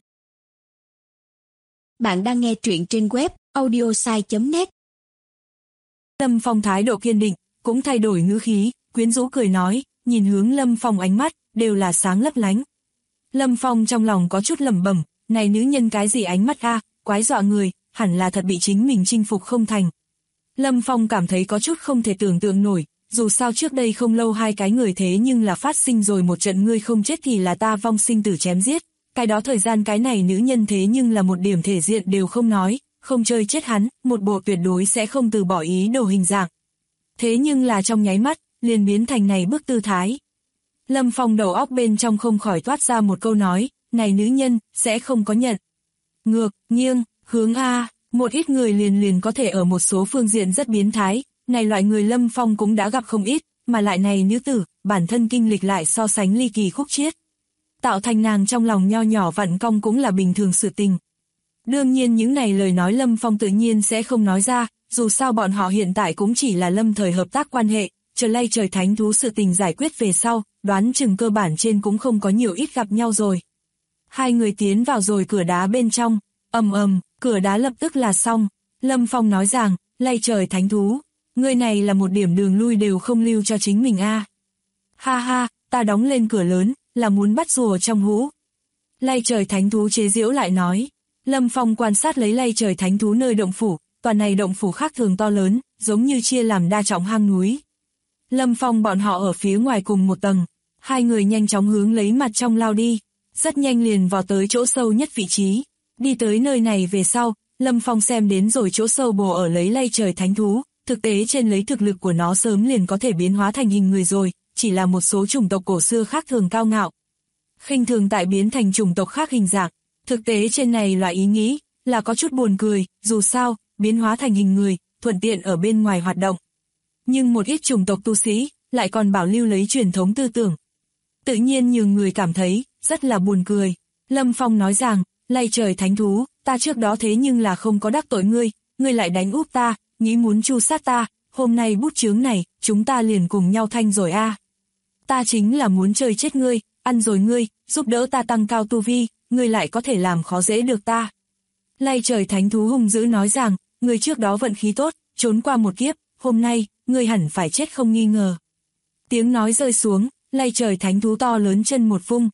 Bạn đang nghe truyện trên web audiosai.net. Lâm Phong thái độ kiên định, cũng thay đổi ngữ khí, quyến rũ cười nói, nhìn hướng Lâm Phong ánh mắt, đều là sáng lấp lánh. Lâm Phong trong lòng có chút lẩm bẩm, này nữ nhân cái gì ánh mắt a, quái dọa người, hẳn là thật bị chính mình chinh phục không thành. Lâm Phong cảm thấy có chút không thể tưởng tượng nổi, dù sao trước đây không lâu hai cái người thế nhưng là phát sinh rồi một trận ngươi không chết thì là ta vong sinh tử chém giết, cái đó thời gian cái này nữ nhân thế nhưng là một điểm thể diện đều không nói, không chơi chết hắn, một bộ tuyệt đối sẽ không từ bỏ ý đồ hình dạng. Thế nhưng là trong nháy mắt, liền biến thành này bức tư thái. Lâm Phong đầu óc bên trong không khỏi toát ra một câu nói, này nữ nhân, sẽ không có nhận. Ngược, nghiêng, hướng A, một ít người liền có thể ở một số phương diện rất biến thái, này loại người Lâm Phong cũng đã gặp không ít, mà lại này nữ tử, bản thân kinh lịch lại so sánh ly kỳ khúc chiết. Tạo thành nàng trong lòng nho nhỏ vặn cong cũng là bình thường sự tình. Đương nhiên những này lời nói Lâm Phong tự nhiên sẽ không nói ra, dù sao bọn họ hiện tại cũng chỉ là lâm thời hợp tác quan hệ, chờ lay trời thánh thú sự tình giải quyết về sau, đoán chừng cơ bản trên cũng không có nhiều ít gặp nhau rồi. Hai người tiến vào rồi cửa đá bên trong, cửa đá lập tức là xong. Lâm Phong nói rằng, lay trời thánh thú, người này là một điểm đường lui đều không lưu cho chính mình a. Ha ha, ta đóng lên cửa lớn, là muốn bắt rùa trong hũ. Lay trời thánh thú chế giễu lại nói. Lâm Phong quan sát lấy lay trời thánh thú nơi động phủ, toàn này động phủ khác thường to lớn, giống như chia làm đa trọng hang núi. Lâm Phong bọn họ ở phía ngoài cùng một tầng, hai người nhanh chóng hướng lấy mặt trong lao đi, rất nhanh liền vào tới chỗ sâu nhất vị trí. Đi tới nơi này về sau, Lâm Phong xem đến rồi chỗ sâu bồ ở lấy lay trời thánh thú, thực tế trên lấy thực lực của nó sớm liền có thể biến hóa thành hình người rồi, chỉ là một số chủng tộc cổ xưa khác thường cao ngạo. Khinh thường tại biến thành chủng tộc khác hình dạng, thực tế trên này loại ý nghĩ, là có chút buồn cười, dù sao, biến hóa thành hình người, thuận tiện ở bên ngoài hoạt động. Nhưng một ít chủng tộc tu sĩ, lại còn bảo lưu lấy truyền thống tư tưởng. Tự nhiên nhiều người cảm thấy, rất là buồn cười. Lâm Phong nói rằng, lay trời thánh thú, ta trước đó thế nhưng là không có đắc tội ngươi, ngươi lại đánh úp ta, nghĩ muốn tru sát ta, hôm nay bút chướng này, chúng ta liền cùng nhau thanh rồi a. Ta chính là muốn chơi chết ngươi, ăn rồi ngươi, giúp đỡ ta tăng cao tu vi, ngươi lại có thể làm khó dễ được ta. Lay trời thánh thú hung dữ nói rằng, ngươi trước đó vận khí tốt, trốn qua một kiếp, hôm nay, ngươi hẳn phải chết không nghi ngờ. Tiếng nói rơi xuống, lay trời thánh thú to lớn chân một vung.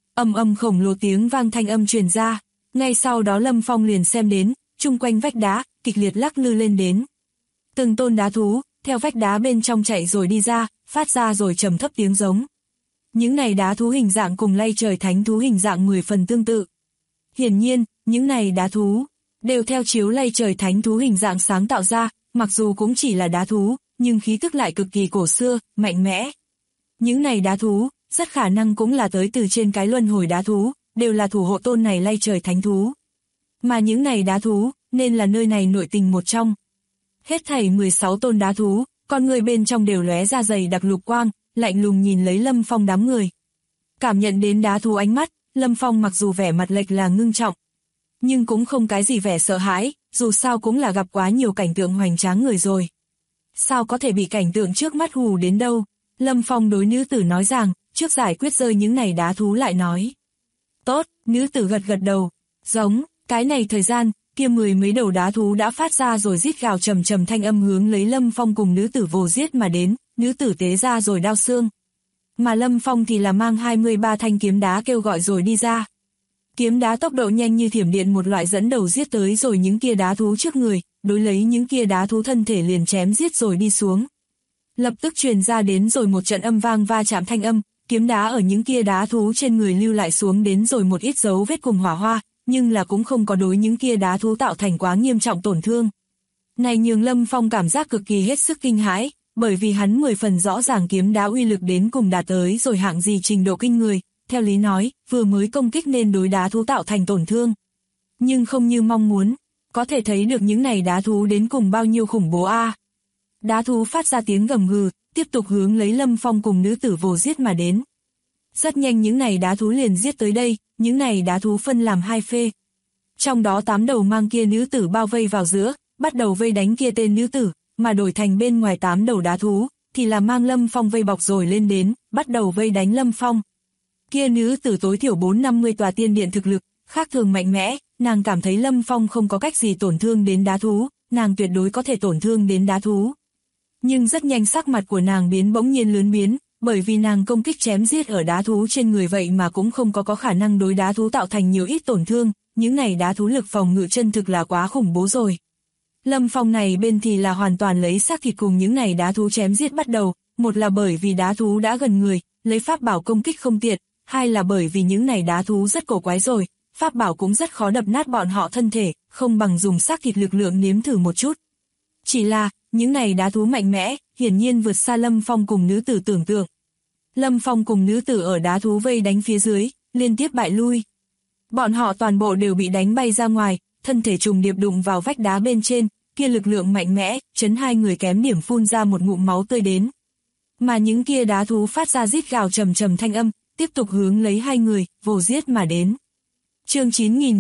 Khổng lồ tiếng vang thanh âm truyền ra, ngay sau đó Lâm Phong liền xem đến, chung quanh vách đá, kịch liệt lắc lư lên đến. Từng tôn đá thú, theo vách đá bên trong chạy rồi đi ra, phát ra rồi trầm thấp tiếng giống. Những này đá thú hình dạng cùng lay trời thánh thú hình dạng 10 phần tương tự. Hiển nhiên, những này đá thú, đều theo chiếu lay trời thánh thú hình dạng sáng tạo ra, mặc dù cũng chỉ là đá thú, nhưng khí tức lại cực kỳ cổ xưa, mạnh mẽ. Những này đá thú, rất khả năng cũng là tới từ trên cái luân hồi đá thú, đều là thủ hộ tôn này lay trời thánh thú. Mà những này đá thú, nên là nơi này nội tình một trong. Hết thảy 16 tôn đá thú, con người bên trong đều lóe ra dày đặc lục quang, lạnh lùng nhìn lấy Lâm Phong đám người. Cảm nhận đến đá thú ánh mắt, Lâm Phong mặc dù vẻ mặt lệch là ngưng trọng, nhưng cũng không cái gì vẻ sợ hãi, dù sao cũng là gặp quá nhiều cảnh tượng hoành tráng người rồi. Sao có thể bị cảnh tượng trước mắt hù đến đâu? Lâm Phong đối nữ tử nói rằng, trước giải quyết rơi những này đá thú lại nói. Tốt, nữ tử gật gật đầu. Giống, cái này thời gian, kia 10 mấy đầu đá thú đã phát ra rồi rít gào trầm trầm thanh âm hướng lấy Lâm Phong cùng nữ tử vồ giết mà đến, nữ tử tế ra rồi đao xương. Mà Lâm Phong thì là mang 23 thanh kiếm đá kêu gọi rồi đi ra. Kiếm đá tốc độ nhanh như thiểm điện một loại dẫn đầu giết tới rồi những kia đá thú trước người, đối lấy những kia đá thú thân thể liền chém giết rồi đi xuống. Lập tức truyền ra đến rồi một trận âm vang va chạm thanh âm, kiếm đá ở những kia đá thú trên người lưu lại xuống đến rồi một ít dấu vết cùng hỏa hoa, nhưng là cũng không có đối những kia đá thú tạo thành quá nghiêm trọng tổn thương. Này nhường Lâm Phong cảm giác cực kỳ hết sức kinh hãi, bởi vì hắn 10 phần rõ ràng kiếm đá uy lực đến cùng đạt tới rồi hạng gì trình độ kinh người, theo lý nói, vừa mới công kích nên đối đá thú tạo thành tổn thương. Nhưng không như mong muốn, có thể thấy được những này đá thú đến cùng bao nhiêu khủng bố a. Đá thú phát ra tiếng gầm gừ, tiếp tục hướng lấy Lâm Phong cùng nữ tử vồ giết mà đến. Rất nhanh những này đá thú liền giết tới đây, những này đá thú phân làm 2 phê. Trong đó 8 đầu mang kia nữ tử bao vây vào giữa, bắt đầu vây đánh kia tên nữ tử, mà đổi thành bên ngoài 8 đầu đá thú, thì là mang Lâm Phong vây bọc rồi lên đến, bắt đầu vây đánh Lâm Phong. Kia nữ tử tối thiểu 450 tòa tiên điện thực lực, khác thường mạnh mẽ, nàng cảm thấy Lâm Phong không có cách gì tổn thương đến đá thú, nàng tuyệt đối có thể tổn thương đến đá thú. Nhưng rất nhanh sắc mặt của nàng biến bỗng nhiên lướn biến, bởi vì nàng công kích chém giết ở đá thú trên người vậy mà cũng không có khả năng đối đá thú tạo thành nhiều ít tổn thương, những này đá thú lực phòng ngự chân thực là quá khủng bố rồi. Lâm Phong này bên thì là hoàn toàn lấy xác thịt cùng những này đá thú chém giết bắt đầu, một là bởi vì đá thú đã gần người, lấy pháp bảo công kích không tiện, hai là bởi vì những này đá thú rất cổ quái rồi, pháp bảo cũng rất khó đập nát bọn họ thân thể, không bằng dùng xác thịt lực lượng nếm thử một chút. Chỉ là, những này đá thú mạnh mẽ, hiển nhiên vượt xa Lâm Phong cùng nữ tử tưởng tượng. Lâm Phong cùng nữ tử ở đá thú vây đánh phía dưới, liên tiếp bại lui. Bọn họ toàn bộ đều bị đánh bay ra ngoài, thân thể trùng điệp đụng vào vách đá bên trên, kia lực lượng mạnh mẽ, chấn hai người kém điểm phun ra một ngụm máu tươi đến. Mà những kia đá thú phát ra rít gào trầm trầm thanh âm, tiếp tục hướng lấy hai người, vồ giết mà đến. Chương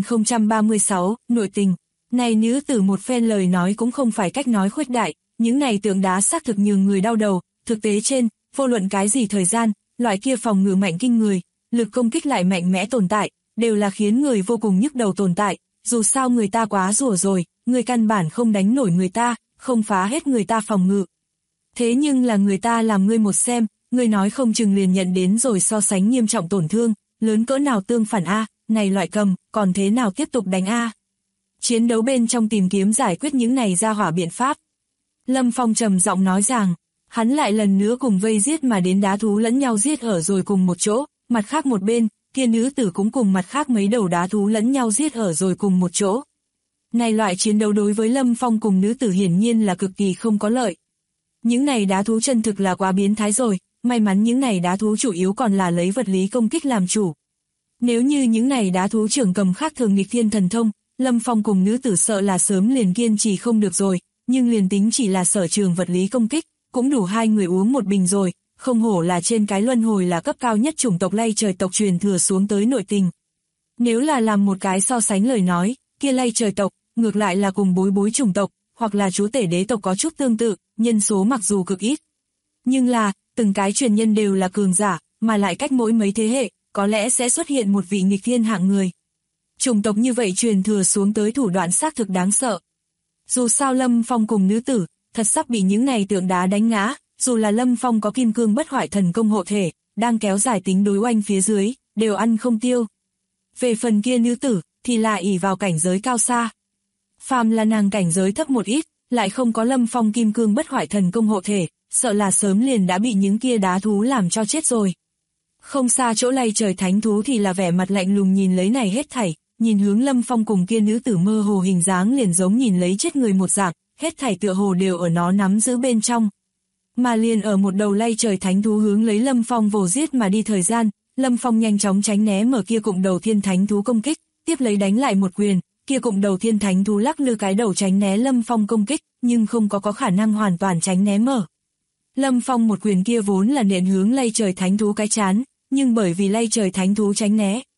9036, nội tình. Này nữ tử một phen lời nói cũng không phải cách nói khuếch đại, những này tượng đá xác thực nhường người đau đầu, thực tế trên, vô luận cái gì thời gian, loại kia phòng ngự mạnh kinh người, lực công kích lại mạnh mẽ tồn tại, đều là khiến người vô cùng nhức đầu tồn tại, dù sao người ta quá rủa rồi, người căn bản không đánh nổi người ta, không phá hết người ta phòng ngự. Thế nhưng là người ta làm ngươi một xem, ngươi nói không chừng liền nhận đến rồi so sánh nghiêm trọng tổn thương, lớn cỡ nào tương phản a, này loại cầm, còn thế nào tiếp tục đánh a. Chiến đấu bên trong tìm kiếm giải quyết những này ra hỏa biện pháp. Lâm Phong trầm giọng nói rằng, hắn lại lần nữa cùng vây giết mà đến đá thú lẫn nhau giết ở rồi cùng một chỗ, mặt khác một bên, kia nữ tử cũng cùng mặt khác mấy đầu đá thú lẫn nhau giết ở rồi cùng một chỗ. Này loại chiến đấu đối với Lâm Phong cùng nữ tử hiển nhiên là cực kỳ không có lợi. Những này đá thú chân thực là quá biến thái rồi, may mắn những này đá thú chủ yếu còn là lấy vật lý công kích làm chủ. Nếu như những này đá thú trưởng cầm khác thường nghịch thiên thần thông, Lâm Phong cùng nữ tử sợ là sớm liền kiên trì không được rồi, nhưng liền tính chỉ là sở trường vật lý công kích, cũng đủ hai người uống một bình rồi, không hổ là trên cái luân hồi là cấp cao nhất chủng tộc lay trời tộc truyền thừa xuống tới nội tình. Nếu là làm một cái so sánh lời nói, kia lay trời tộc, ngược lại là cùng bối bối chủng tộc, hoặc là chúa tể đế tộc có chút tương tự, nhân số mặc dù cực ít. Nhưng là, từng cái truyền nhân đều là cường giả, mà lại cách mỗi mấy thế hệ, có lẽ sẽ xuất hiện một vị nghịch thiên hạng người. Chủng tộc như vậy truyền thừa xuống tới thủ đoạn xác thực đáng sợ. Dù sao Lâm Phong cùng nữ tử, thật sắp bị những này tượng đá đánh ngã, dù là Lâm Phong có kim cương bất hoại thần công hộ thể, đang kéo dài tính đối oanh phía dưới, đều ăn không tiêu. Về phần kia nữ tử, thì lại ỷ vào cảnh giới cao xa. Phàm là nàng cảnh giới thấp một ít, lại không có Lâm Phong kim cương bất hoại thần công hộ thể, sợ là sớm liền đã bị những kia đá thú làm cho chết rồi. Không xa chỗ lay trời thánh thú thì là vẻ mặt lạnh lùng nhìn lấy này hết thảy, nhìn hướng Lâm Phong cùng kia nữ tử mơ hồ hình dáng liền giống nhìn lấy chết người một dạng, hết thảy tựa hồ đều ở nó nắm giữ bên trong. Mà liền ở một đầu lay trời thánh thú hướng lấy Lâm Phong vồ giết mà đi thời gian, Lâm Phong nhanh chóng tránh né mở kia cụm đầu thiên thánh thú công kích, tiếp lấy đánh lại một quyền, kia cụm đầu thiên thánh thú lắc lư cái đầu tránh né Lâm Phong công kích, nhưng không có khả năng hoàn toàn tránh né mở. Lâm Phong một quyền kia vốn là nện hướng lay trời thánh thú cái chán, nhưng bởi vì lay trời thánh thú tránh né,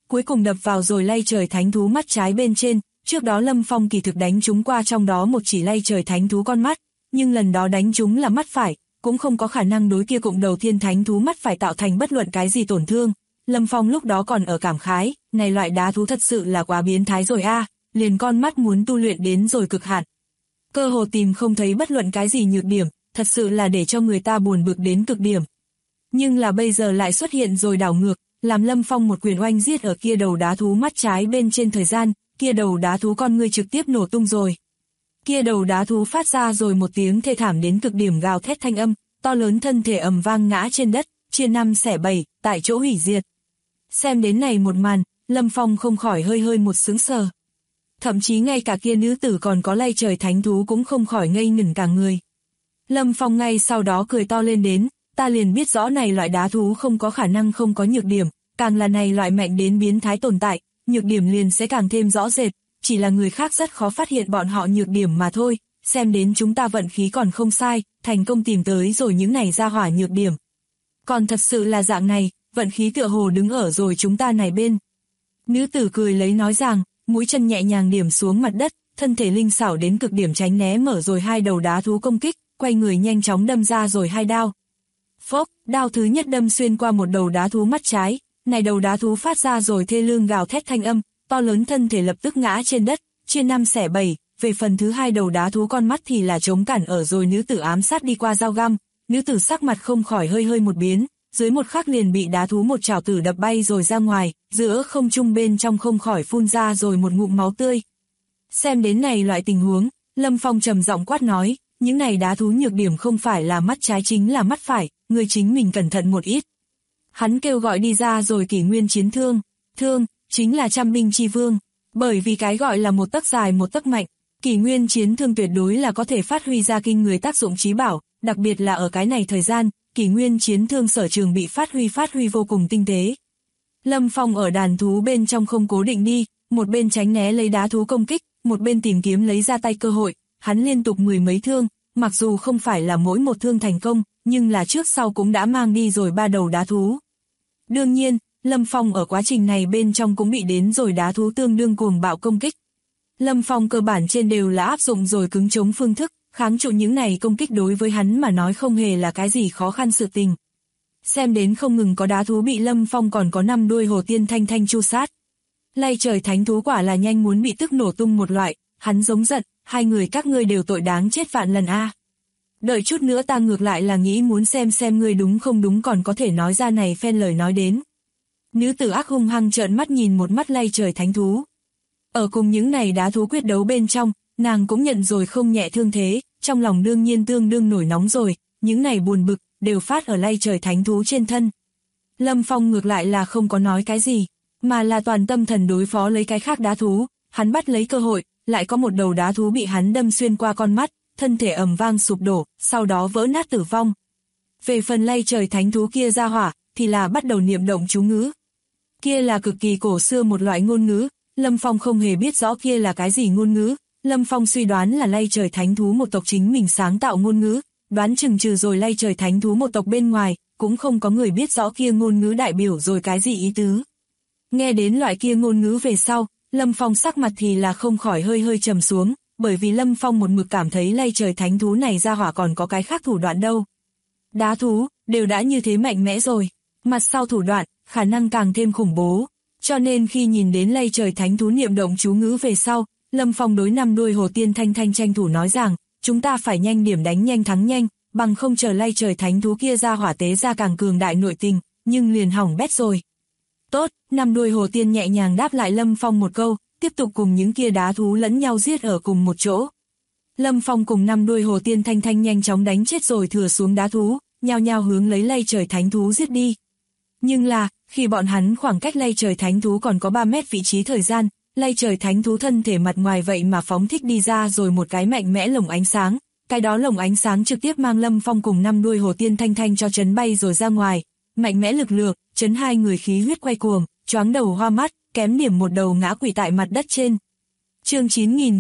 cuối cùng đập vào rồi lay trời thánh thú mắt trái bên trên. Trước đó Lâm Phong kỳ thực đánh trúng qua trong đó một chỉ lay trời thánh thú con mắt, nhưng lần đó đánh trúng là mắt phải, cũng không có khả năng đối kia cụm đầu thiên thánh thú mắt phải tạo thành bất luận cái gì tổn thương. Lâm Phong lúc đó còn ở cảm khái, này loại đá thú thật sự là quá biến thái rồi a, liền con mắt muốn tu luyện đến rồi cực hạn. Cơ hồ tìm không thấy bất luận cái gì nhược điểm, thật sự là để cho người ta buồn bực đến cực điểm. Nhưng là bây giờ lại xuất hiện rồi đảo ngược, làm Lâm Phong một quyền oanh giết ở kia đầu đá thú mắt trái bên trên thời gian, kia đầu đá thú con ngươi trực tiếp nổ tung rồi. Kia đầu đá thú phát ra rồi một tiếng thê thảm đến cực điểm gào thét thanh âm, to lớn thân thể ầm vang ngã trên đất, chia 5 xẻ 7, tại chỗ hủy diệt. Xem đến này một màn, Lâm Phong không khỏi hơi một sững sờ. Thậm chí ngay cả kia nữ tử còn có lay trời thánh thú cũng không khỏi ngây ngẩn cả người. Lâm Phong ngay sau đó cười to lên đến, ta liền biết rõ này loại đá thú không có khả năng không có nhược điểm, càng là này loại mạnh đến biến thái tồn tại, nhược điểm liền sẽ càng thêm rõ rệt, chỉ là người khác rất khó phát hiện bọn họ nhược điểm mà thôi, xem đến chúng ta vận khí còn không sai, thành công tìm tới rồi những này ra hỏa nhược điểm. Còn thật sự là dạng này, vận khí tựa hồ đứng ở rồi chúng ta này bên. Nữ tử cười lấy nói rằng, mũi chân nhẹ nhàng điểm xuống mặt đất, thân thể linh xảo đến cực điểm tránh né mở rồi hai đầu đá thú công kích, quay người nhanh chóng đâm ra rồi hai đao. Phốc, đao thứ nhất đâm xuyên qua một đầu đá thú mắt trái, này đầu đá thú phát ra rồi thê lương gào thét thanh âm, to lớn thân thể lập tức ngã trên đất, chia 5 xẻ 7, về phần thứ hai đầu đá thú con mắt thì là chống cản ở rồi nữ tử ám sát đi qua dao găm, nữ tử sắc mặt không khỏi hơi một biến, dưới một khắc liền bị đá thú một chảo tử đập bay rồi ra ngoài, giữa không trung bên trong không khỏi phun ra rồi một ngụm máu tươi. Xem đến này loại tình huống, Lâm Phong trầm giọng quát nói, những này đá thú nhược điểm không phải là mắt trái chính là mắt phải, người chính mình cẩn thận một ít. Hắn kêu gọi đi ra rồi kỷ nguyên chiến thương, thương, chính là trăm binh chi vương, bởi vì cái gọi là một tấc dài một tấc mạnh, kỷ nguyên chiến thương tuyệt đối là có thể phát huy ra kinh người tác dụng chí bảo, đặc biệt là ở cái này thời gian, kỷ nguyên chiến thương sở trường bị phát huy vô cùng tinh tế. Lâm Phong ở đàn thú bên trong không cố định đi, một bên tránh né lấy đá thú công kích, một bên tìm kiếm lấy ra tay cơ hội, hắn liên tục 10 mấy thương, mặc dù không phải là mỗi một thương thành công, nhưng là trước sau cũng đã mang đi rồi 3 đầu đá thú. Đương nhiên, Lâm Phong ở quá trình này bên trong cũng bị đến rồi đá thú tương đương cuồng bạo công kích. Lâm Phong cơ bản trên đều là áp dụng rồi cứng chống phương thức, kháng trụ những này công kích đối với hắn mà nói không hề là cái gì khó khăn sự tình. Xem đến không ngừng có đá thú bị Lâm Phong còn có 5 đuôi hồ tiên thanh chu sát. Lay trời thánh thú quả là nhanh muốn bị tức nổ tung một loại, hắn giống giận, hai người các ngươi đều tội đáng chết vạn lần a. Đợi chút nữa ta ngược lại là nghĩ muốn xem ngươi đúng không đúng còn có thể nói ra này phen lời nói đến. Nữ tử ác hung hăng trợn mắt nhìn một mắt lay trời thánh thú. Ở cùng những này đá thú quyết đấu bên trong, nàng cũng nhận rồi không nhẹ thương thế, trong lòng đương nhiên tương đương nổi nóng rồi, những này buồn bực, đều phát ở lay trời thánh thú trên thân. Lâm Phong ngược lại là không có nói cái gì, mà là toàn tâm thần đối phó lấy cái khác đá thú, hắn bắt lấy cơ hội, lại có một đầu đá thú bị hắn đâm xuyên qua con mắt, thân thể ầm vang sụp đổ, sau đó vỡ nát tử vong. Về phần lay trời thánh thú kia ra hỏa, thì là bắt đầu niệm động chú ngữ. Kia là cực kỳ cổ xưa một loại ngôn ngữ, Lâm Phong không hề biết rõ kia là cái gì ngôn ngữ, Lâm Phong suy đoán là lay trời thánh thú một tộc chính mình sáng tạo ngôn ngữ, đoán chừng trừ rồi lay trời thánh thú một tộc bên ngoài, cũng không có người biết rõ kia ngôn ngữ đại biểu rồi cái gì ý tứ. Nghe đến loại kia ngôn ngữ về sau, Lâm Phong sắc mặt thì là không khỏi hơi trầm xuống, bởi vì Lâm Phong một mực cảm thấy lay trời thánh thú này ra hỏa còn có cái khác thủ đoạn đâu. Đá thú, đều đã như thế mạnh mẽ rồi, mặt sau thủ đoạn, khả năng càng thêm khủng bố, cho nên khi nhìn đến lay trời thánh thú niệm động chú ngữ về sau, Lâm Phong đối 5 đuôi hồ tiên thanh tranh thủ nói rằng, chúng ta phải nhanh điểm đánh nhanh thắng nhanh, bằng không chờ lay trời thánh thú kia ra hỏa tế ra càng cường đại nội tình, nhưng liền hỏng bét rồi. Tốt, 5 đuôi hồ tiên nhẹ nhàng đáp lại Lâm Phong một câu, tiếp tục cùng những kia đá thú lẫn nhau giết ở cùng một chỗ. Lâm Phong cùng 5 đuôi hồ tiên thanh nhanh chóng đánh chết rồi thừa xuống đá thú, nhao nhao hướng lấy lay trời thánh thú giết đi. Nhưng là, khi bọn hắn khoảng cách lay trời thánh thú còn có 3 mét vị trí thời gian, lay trời thánh thú thân thể mặt ngoài vậy mà phóng thích đi ra rồi một cái mạnh mẽ lồng ánh sáng, cái đó lồng ánh sáng trực tiếp mang Lâm Phong cùng 5 đuôi hồ tiên thanh cho chấn bay rồi ra ngoài, mạnh mẽ lực lượng, chấn hai người khí huyết quay cuồng, choáng đầu hoa mắt, kém điểm một đầu ngã quỵ tại mặt đất trên. Chương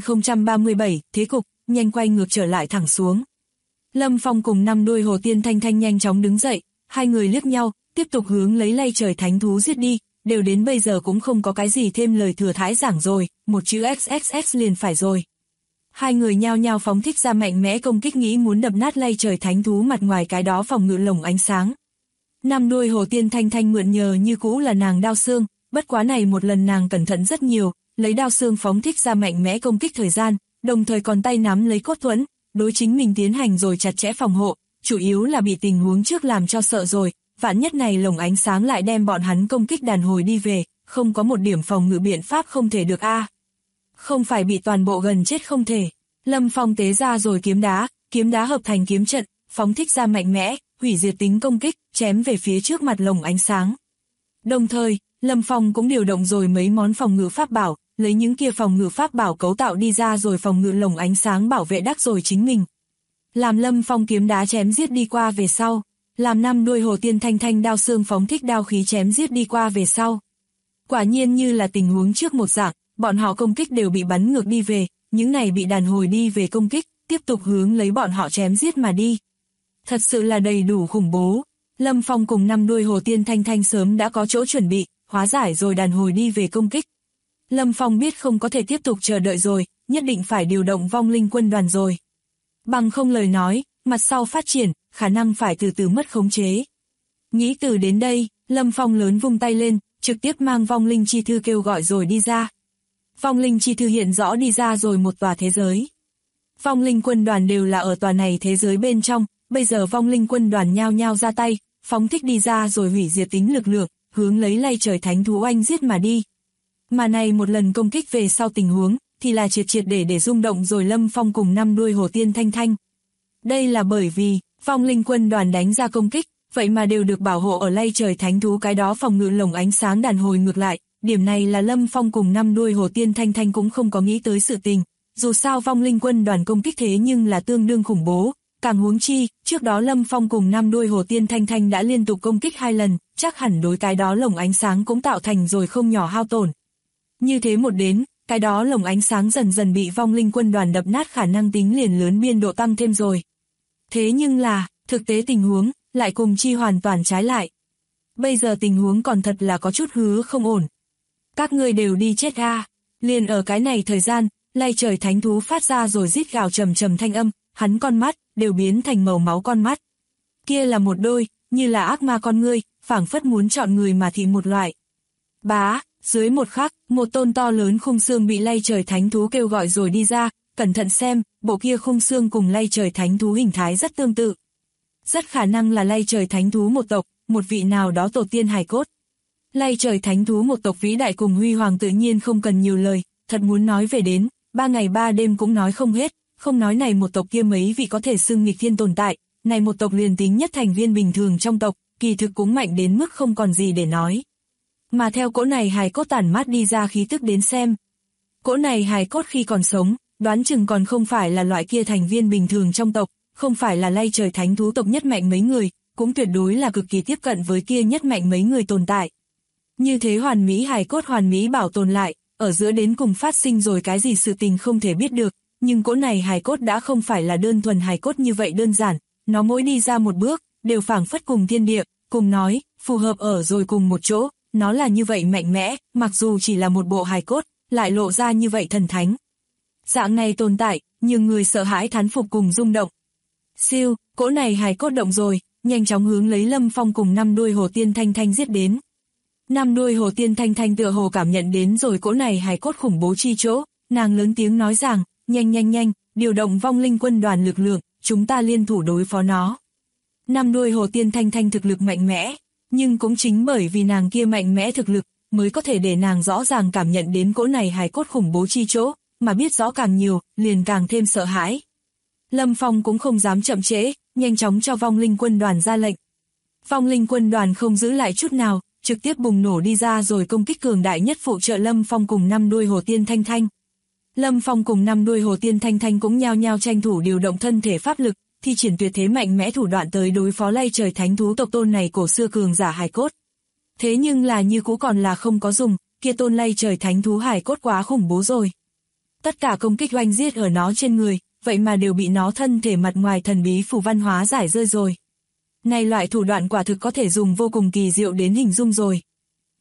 9037, thế cục, nhanh quay ngược trở lại thẳng xuống. Lâm Phong cùng 5 đuôi hồ tiên thanh nhanh chóng đứng dậy, hai người liếc nhau, tiếp tục hướng lấy lay trời thánh thú giết đi, đều đến bây giờ cũng không có cái gì thêm lời thừa thãi giảng rồi, một chữ XXX liền phải rồi. Hai người nhao nhao phóng thích ra mạnh mẽ công kích nghĩ muốn đập nát lay trời thánh thú mặt ngoài cái đó phòng ngự lồng ánh sáng. Năm đuôi Hồ Tiên Thanh Thanh mượn nhờ như cũ là nàng đao xương, bất quá này một lần nàng cẩn thận rất nhiều, lấy đao xương phóng thích ra mạnh mẽ công kích thời gian, đồng thời còn tay nắm lấy cốt thuẫn, đối chính mình tiến hành rồi chặt chẽ phòng hộ, chủ yếu là bị tình huống trước làm cho sợ rồi, vạn nhất này lồng ánh sáng lại đem bọn hắn công kích đàn hồi đi về, không có một điểm phòng ngự biện pháp không thể được a. Không phải bị toàn bộ gần chết không thể. Lâm Phong tế ra rồi kiếm đá hợp thành kiếm trận, phóng thích ra mạnh mẽ, hủy diệt tính công kích, chém về phía trước mặt lồng ánh sáng. Đồng thời, Lâm Phong cũng điều động rồi mấy món phòng ngự pháp bảo, lấy những kia phòng ngự pháp bảo cấu tạo đi ra rồi phòng ngự lồng ánh sáng bảo vệ đắc rồi chính mình. Làm Lâm Phong kiếm đá chém giết đi qua về sau, làm năm đuôi Hồ Tiên Thanh Thanh đao xương phóng thích đao khí chém giết đi qua về sau. Quả nhiên như là tình huống trước một dạng, bọn họ công kích đều bị bắn ngược đi về, những này bị đàn hồi đi về công kích, tiếp tục hướng lấy bọn họ chém giết mà đi. Thật sự là đầy đủ khủng bố. Lâm Phong cùng năm đuôi Hồ Tiên Thanh Thanh sớm đã có chỗ chuẩn bị, hóa giải rồi đàn hồi đi về công kích. Lâm Phong biết không có thể tiếp tục chờ đợi rồi, nhất định phải điều động vong linh quân đoàn rồi. Bằng không lời nói, mặt sau phát triển, khả năng phải từ từ mất khống chế. Nghĩ từ đến đây, Lâm Phong lớn vung tay lên, trực tiếp mang vong linh chi thư kêu gọi rồi đi ra. Vong linh chi thư hiện rõ đi ra rồi một tòa thế giới. Vong linh quân đoàn đều là ở tòa này thế giới bên trong, bây giờ vong linh quân đoàn nhao nhao ra tay, phóng thích đi ra rồi hủy diệt tính lực lượng, hướng lấy lay trời thánh thú oanh giết mà đi. Mà này một lần công kích về sau tình huống, thì là triệt để rung động rồi Lâm Phong cùng năm đuôi Hồ Tiên Thanh Thanh. Đây là bởi vì, vong linh quân đoàn đánh ra công kích, vậy mà đều được bảo hộ ở lay trời thánh thú cái đó phòng ngự lồng ánh sáng đàn hồi ngược lại, điểm này là Lâm Phong cùng năm đuôi Hồ Tiên Thanh Thanh cũng không có nghĩ tới sự tình, dù sao vong linh quân đoàn công kích thế nhưng là tương đương khủng bố, càng huống chi, trước đó Lâm Phong cùng năm đuôi Hồ Tiên Thanh Thanh đã liên tục công kích 2 lần, chắc hẳn đối cái đó lồng ánh sáng cũng tạo thành rồi không nhỏ hao tổn. Như thế một đến, cái đó lồng ánh sáng dần dần bị vong linh quân đoàn đập nát khả năng tính liền lớn biên độ tăng thêm rồi. Thế nhưng là, thực tế tình huống, lại cùng chi hoàn toàn trái lại. Bây giờ tình huống còn thật là có chút hứa không ổn. Các ngươi đều đi chết a. Liền ở cái này thời gian, lay trời thánh thú phát ra rồi rít gào trầm trầm thanh âm, hắn con mắt, đều biến thành màu máu con mắt. Kia là một đôi, như là ác ma con ngươi, phảng phất muốn chọn người mà thị một loại. Bá, dưới một khắc, một tôn to lớn khung xương bị lay trời thánh thú kêu gọi rồi đi ra, cẩn thận xem, bộ kia khung xương cùng lay trời thánh thú hình thái rất tương tự. Rất khả năng là lay trời thánh thú một tộc, một vị nào đó tổ tiên hài cốt. Lay trời thánh thú một tộc vĩ đại cùng huy hoàng tự nhiên không cần nhiều lời, thật muốn nói về đến, 3 ngày 3 đêm cũng nói không hết, không nói này một tộc kia mấy vị có thể xưng nghịch thiên tồn tại, này một tộc liền tính nhất thành viên bình thường trong tộc, kỳ thực cũng mạnh đến mức không còn gì để nói. Mà theo cỗ này hài cốt tản mát đi ra khí tức đến xem. Cỗ này hài cốt khi còn sống, đoán chừng còn không phải là loại kia thành viên bình thường trong tộc, không phải là lay trời thánh thú tộc nhất mạnh mấy người, cũng tuyệt đối là cực kỳ tiếp cận với kia nhất mạnh mấy người tồn tại. Như thế hoàn mỹ hài cốt hoàn mỹ bảo tồn lại, ở giữa đến cùng phát sinh rồi cái gì sự tình không thể biết được, nhưng cỗ này hài cốt đã không phải là đơn thuần hài cốt như vậy đơn giản, nó mỗi đi ra một bước, đều phảng phất cùng thiên địa, cùng nói, phù hợp ở rồi cùng một chỗ, nó là như vậy mạnh mẽ, mặc dù chỉ là một bộ hài cốt, lại lộ ra như vậy thần thánh. Dạng này tồn tại, nhưng người sợ hãi thán phục cùng rung động. Siêu, cỗ này hài cốt động rồi, nhanh chóng hướng lấy Lâm Phong cùng năm đuôi Hồ Tiên Thanh Thanh giết đến. Năm đuôi Hồ Tiên Thanh Thanh tựa hồ cảm nhận đến rồi cỗ này hài cốt khủng bố chi chỗ, nàng lớn tiếng nói rằng, nhanh, điều động vong linh quân đoàn lực lượng, chúng ta liên thủ đối phó nó. Năm đuôi Hồ Tiên Thanh Thanh thực lực mạnh mẽ, nhưng cũng chính bởi vì nàng kia mạnh mẽ thực lực, mới có thể để nàng rõ ràng cảm nhận đến cỗ này hài cốt khủng bố chi chỗ, mà biết rõ càng nhiều, liền càng thêm sợ hãi. Lâm Phong cũng không dám chậm trễ, nhanh chóng cho vong linh quân đoàn ra lệnh. Vong linh quân đoàn không giữ lại chút nào, trực tiếp bùng nổ đi ra rồi công kích cường đại nhất phụ trợ Lâm Phong cùng năm đuôi Hồ Tiên Thanh Thanh. Lâm Phong cùng năm đuôi Hồ Tiên Thanh Thanh cũng nhao nhao tranh thủ điều động thân thể pháp lực, thi triển tuyệt thế mạnh mẽ thủ đoạn tới đối phó lay trời thánh thú tộc tôn này cổ xưa cường giả hài cốt. Thế nhưng là như cũ còn là không có dùng, kia tôn lay trời thánh thú hài cốt quá khủng bố rồi. Tất cả công kích oanh giết ở nó trên người, vậy mà đều bị nó thân thể mặt ngoài thần bí phù văn hóa giải rơi rồi. Này loại thủ đoạn quả thực có thể dùng vô cùng kỳ diệu đến hình dung rồi.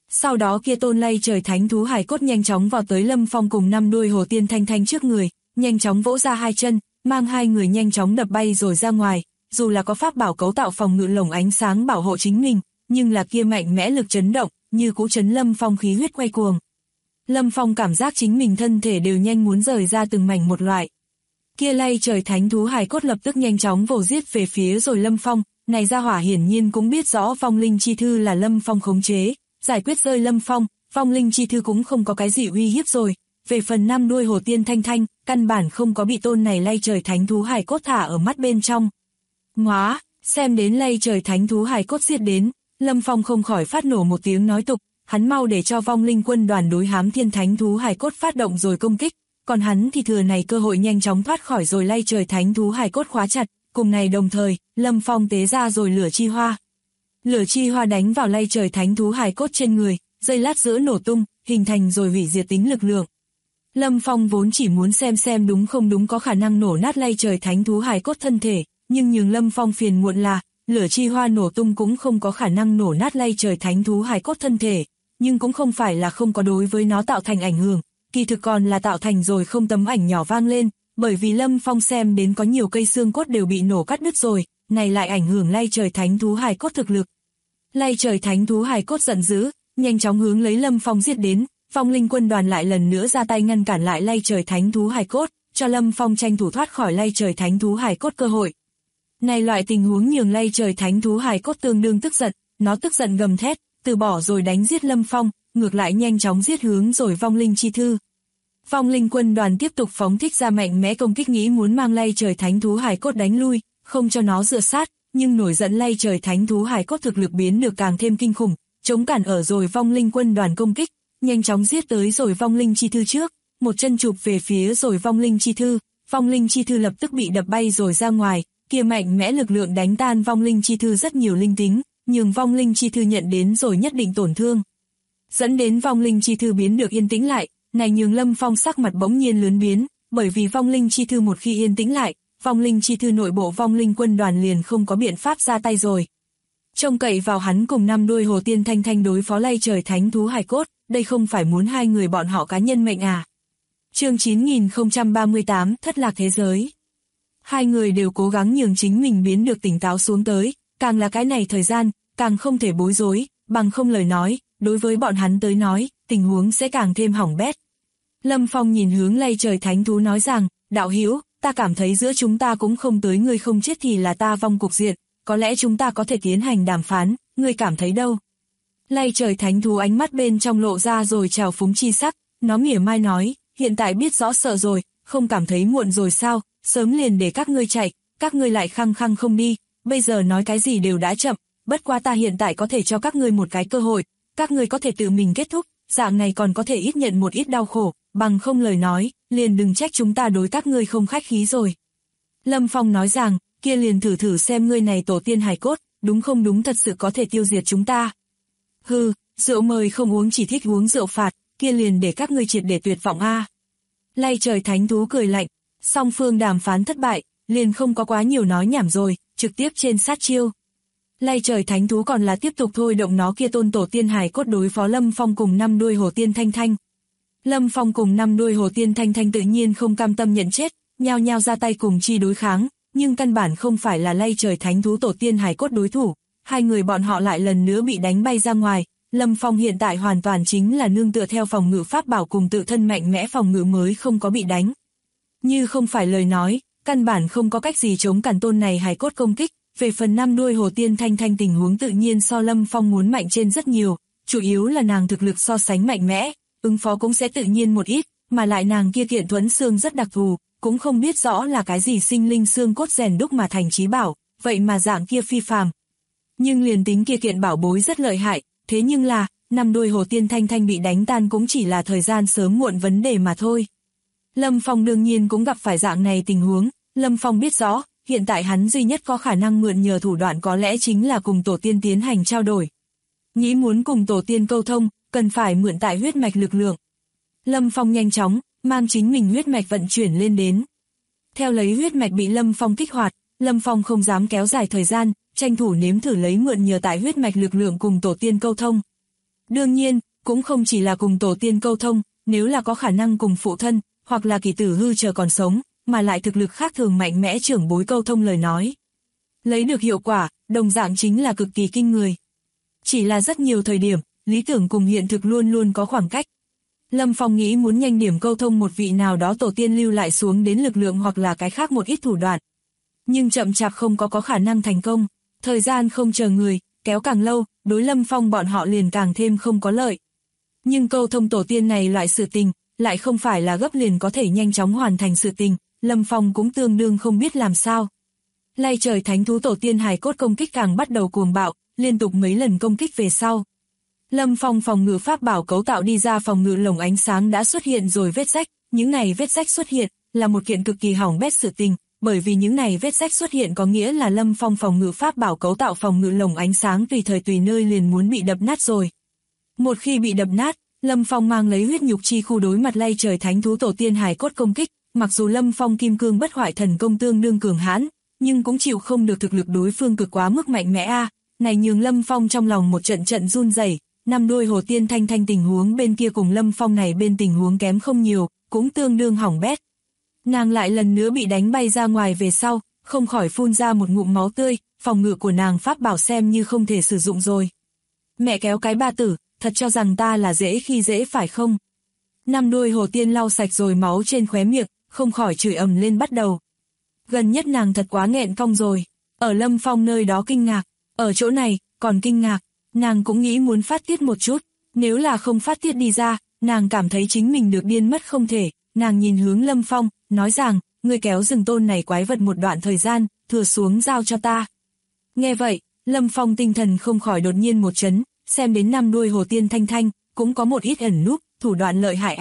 Sau đó kia tôn lay trời thánh thú hài cốt nhanh chóng vào tới Lâm Phong cùng 5 đuôi hồ tiên thanh thanh trước người, nhanh chóng vỗ ra hai chân, mang hai người nhanh chóng đập bay rồi ra ngoài. Dù là có pháp bảo cấu tạo phòng ngự lồng ánh sáng bảo hộ chính mình, nhưng là kia mạnh mẽ lực chấn động, như cũ chấn Lâm Phong khí huyết quay cuồng. Lâm Phong cảm giác chính mình thân thể đều nhanh muốn rời ra từng mảnh một loại. Kia lay trời thánh thú hài cốt lập tức nhanh chóng vồ giết về phía rồi Lâm Phong, này ra hỏa hiển nhiên cũng biết rõ vong linh chi thư là Lâm Phong khống chế, giải quyết rơi Lâm Phong, vong linh chi thư cũng không có cái gì uy hiếp rồi. Về phần 5 đuôi hồ tiên thanh thanh, căn bản không có bị tôn này lay trời thánh thú hài cốt thả ở mắt bên trong. Ngoá, xem đến lay trời thánh thú hài cốt giết đến, Lâm Phong không khỏi phát nổ một tiếng nói tục, hắn mau để cho vong linh quân đoàn đối hám thiên thánh thú hài cốt phát động rồi công kích, còn hắn thì thừa này cơ hội nhanh chóng thoát khỏi rồi lay trời thánh thú hài cốt khóa chặt, cùng này đồng thời, Lâm Phong tế ra rồi lửa chi hoa. Lửa chi hoa đánh vào lay trời thánh thú hài cốt trên người, dây lát giữa nổ tung, hình thành rồi hủy diệt tính lực lượng. Lâm Phong vốn chỉ muốn xem đúng không đúng có khả năng nổ nát lay trời thánh thú hài cốt thân thể, nhưng nhường Lâm Phong phiền muộn là, lửa chi hoa nổ tung cũng không có khả năng nổ nát lay trời thánh thú hài cốt thân thể, nhưng cũng không phải là không có đối với nó tạo thành ảnh hưởng, kỳ thực còn là tạo thành rồi không tấm ảnh nhỏ vang lên, bởi vì Lâm Phong xem đến có nhiều cây xương cốt đều bị nổ cắt đứt rồi, này lại ảnh hưởng lay trời thánh thú hài cốt thực lực. Lay trời thánh thú hài cốt giận dữ, nhanh chóng hướng lấy Lâm Phong giết đến, vong linh quân đoàn lại lần nữa ra tay ngăn cản lại lay trời thánh thú hài cốt, cho Lâm Phong tranh thủ thoát khỏi lay trời thánh thú hài cốt cơ hội. Này loại tình huống nhường lay trời thánh thú hài cốt tương đương tức giận, nó tức giận gầm thét, từ bỏ rồi đánh giết Lâm Phong, ngược lại nhanh chóng giết hướng rồi vong linh chi thư. Vong linh quân đoàn tiếp tục phóng thích ra mạnh mẽ công kích nghĩ muốn mang lay trời thánh thú hài cốt đánh lui, không cho nó dựa sát, nhưng nổi giận lay trời thánh thú hài cốt thực lực biến được càng thêm kinh khủng, chống cản ở rồi vong linh quân đoàn công kích, nhanh chóng giết tới rồi vong linh chi thư trước, một chân chụp về phía rồi vong linh chi thư lập tức bị đập bay rồi ra ngoài, kia mạnh mẽ lực lượng đánh tan vong linh chi thư rất nhiều linh tính, nhường vong linh chi thư nhận đến rồi nhất định tổn thương. Dẫn đến vong linh chi thư biến được yên tĩnh lại, này nhường Lâm Phong sắc mặt bỗng nhiên lớn biến, bởi vì vong linh chi thư một khi yên tĩnh lại, vong linh chi thư nội bộ vong linh quân đoàn liền không có biện pháp ra tay rồi. Trông cậy vào hắn cùng 5 đuôi hồ tiên thanh thanh đối phó lay trời thánh thú hài cốt, đây không phải muốn hai người bọn họ cá nhân mệnh à. Chương 9038 thất lạc thế giới. Hai người đều cố gắng nhường chính mình biến được tỉnh táo xuống tới, càng là cái này thời gian, càng không thể bối rối, bằng không lời nói, đối với bọn hắn tới nói, tình huống sẽ càng thêm hỏng bét. Lâm Phong nhìn hướng lay trời thánh thú nói rằng, đạo hữu, ta cảm thấy giữa chúng ta cũng không tới ngươi không chết thì là ta vong cục diện, có lẽ chúng ta có thể tiến hành đàm phán, ngươi cảm thấy đâu? Lay trời thánh thú ánh mắt bên trong lộ ra rồi trào phúng chi sắc, nó mỉa mai nói, hiện tại biết rõ sợ rồi, không cảm thấy muộn rồi sao, sớm liền để các ngươi chạy, các ngươi lại khăng khăng không đi, bây giờ nói cái gì đều đã chậm, bất quá ta hiện tại có thể cho các ngươi một cái cơ hội, các ngươi có thể tự mình kết thúc, dạng này còn có thể ít nhận một ít đau khổ, bằng không lời nói, liền đừng trách chúng ta đối các ngươi không khách khí rồi. Lâm Phong nói rằng, kia liền thử xem ngươi này tổ tiên hài cốt, đúng không đúng thật sự có thể tiêu diệt chúng ta. Hừ, rượu mời không uống chỉ thích uống rượu phạt, kia liền để các ngươi triệt để tuyệt vọng a. Lay trời thánh thú cười lạnh, song phương đàm phán thất bại, liền không có quá nhiều nói nhảm rồi, trực tiếp trên sát chiêu. Lay trời thánh thú còn là tiếp tục thôi động nó kia tôn tổ tiên hài cốt đối phó Lâm Phong cùng 5 đuôi hồ tiên thanh thanh. Lâm Phong cùng 5 đuôi hồ tiên thanh thanh tự nhiên không cam tâm nhận chết, nhao nhao ra tay cùng chi đối kháng, nhưng căn bản không phải là lay trời thánh thú tổ tiên hài cốt đối thủ, hai người bọn họ lại lần nữa bị đánh bay ra ngoài. Lâm Phong hiện tại hoàn toàn chính là nương tựa theo phòng ngự pháp bảo cùng tự thân mạnh mẽ phòng ngự mới không có bị đánh. Như không phải lời nói, căn bản không có cách gì chống cản tôn này hài cốt công kích. Về phần 5 đuôi hồ tiên thanh thanh tình huống tự nhiên so Lâm Phong muốn mạnh trên rất nhiều, chủ yếu là nàng thực lực so sánh mạnh mẽ, ứng phó cũng sẽ tự nhiên một ít, mà lại nàng kia kiện thuẫn xương rất đặc thù, cũng không biết rõ là cái gì sinh linh xương cốt rèn đúc mà thành chí bảo, vậy mà dạng kia phi phàm. Nhưng liền tính kia kiện bảo bối rất lợi hại, thế nhưng là, 5 đuôi hồ tiên thanh thanh bị đánh tan cũng chỉ là thời gian sớm muộn vấn đề mà thôi. Lâm Phong đương nhiên cũng gặp phải dạng này tình huống, Lâm Phong biết rõ, hiện tại hắn duy nhất có khả năng mượn nhờ thủ đoạn có lẽ chính là cùng tổ tiên tiến hành trao đổi. Nghĩ muốn cùng tổ tiên câu thông, cần phải mượn tại huyết mạch lực lượng. Lâm Phong nhanh chóng, mang chính mình huyết mạch vận chuyển lên đến. Theo lấy huyết mạch bị Lâm Phong kích hoạt, Lâm Phong không dám kéo dài thời gian, tranh thủ nếm thử lấy mượn nhờ tại huyết mạch lực lượng cùng tổ tiên câu thông. Đương nhiên, cũng không chỉ là cùng tổ tiên câu thông, nếu là có khả năng cùng phụ thân, hoặc là Kỷ Tử Hư chờ còn sống, mà lại thực lực khác thường mạnh mẽ trưởng bối câu thông lời nói. Lấy được hiệu quả, đồng dạng chính là cực kỳ kinh người. Chỉ là rất nhiều thời điểm, lý tưởng cùng hiện thực luôn luôn có khoảng cách. Lâm Phong nghĩ muốn nhanh điểm câu thông một vị nào đó tổ tiên lưu lại xuống đến lực lượng hoặc là cái khác một ít thủ đoạn. Nhưng chậm chạp không có khả năng thành công, thời gian không chờ người, kéo càng lâu, đối Lâm Phong bọn họ liền càng thêm không có lợi. Nhưng câu thông tổ tiên này loại sự tình, lại không phải là gấp liền có thể nhanh chóng hoàn thành sự tình, Lâm Phong cũng tương đương không biết làm sao. Lay trời thánh thú tổ tiên hài cốt công kích càng bắt đầu cuồng bạo, liên tục mấy lần công kích về sau. Lâm Phong phòng ngự pháp bảo cấu tạo đi ra phòng ngự lồng ánh sáng đã xuất hiện rồi vết rách, những này vết rách xuất hiện là một kiện cực kỳ hỏng bét sự tình, bởi vì những này vết rách xuất hiện có nghĩa là Lâm Phong phòng ngự pháp bảo cấu tạo phòng ngự lồng ánh sáng tùy thời tùy nơi liền muốn bị đập nát rồi. Một khi bị đập nát, Lâm Phong mang lấy huyết nhục chi khu đối mặt lay trời thánh thú tổ tiên hài cốt công kích, mặc dù Lâm Phong kim cương bất hoại thần công tương đương cường hãn, nhưng cũng chịu không được thực lực đối phương cực quá mức mạnh mẽ này nhường Lâm Phong trong lòng một trận trận run rẩy. Năm đuôi hồ tiên thanh thanh tình huống bên kia cùng Lâm Phong này bên tình huống kém không nhiều, cũng tương đương hỏng bét. Nàng lại lần nữa bị đánh bay ra ngoài về sau, không khỏi phun ra một ngụm máu tươi, phòng ngự của nàng pháp bảo xem như không thể sử dụng rồi. Mẹ kéo cái ba tử, thật cho rằng ta là dễ khi dễ phải không? Năm đuôi hồ tiên lau sạch rồi máu trên khóe miệng, không khỏi chửi ầm lên bắt đầu. Gần nhất nàng thật quá nghẹn cong rồi, ở Lâm Phong nơi đó kinh ngạc, ở chỗ này, còn kinh ngạc. Nàng cũng nghĩ muốn phát tiết một chút, nếu là không phát tiết đi ra, nàng cảm thấy chính mình được điên mất không thể, nàng nhìn hướng Lâm Phong, nói rằng, ngươi kéo rừng tôn này quái vật một đoạn thời gian, thừa xuống giao cho ta. Nghe vậy, Lâm Phong tinh thần không khỏi đột nhiên một chấn, xem đến năm đuôi hồ tiên thanh thanh, cũng có một ít ẩn núp, thủ đoạn lợi hại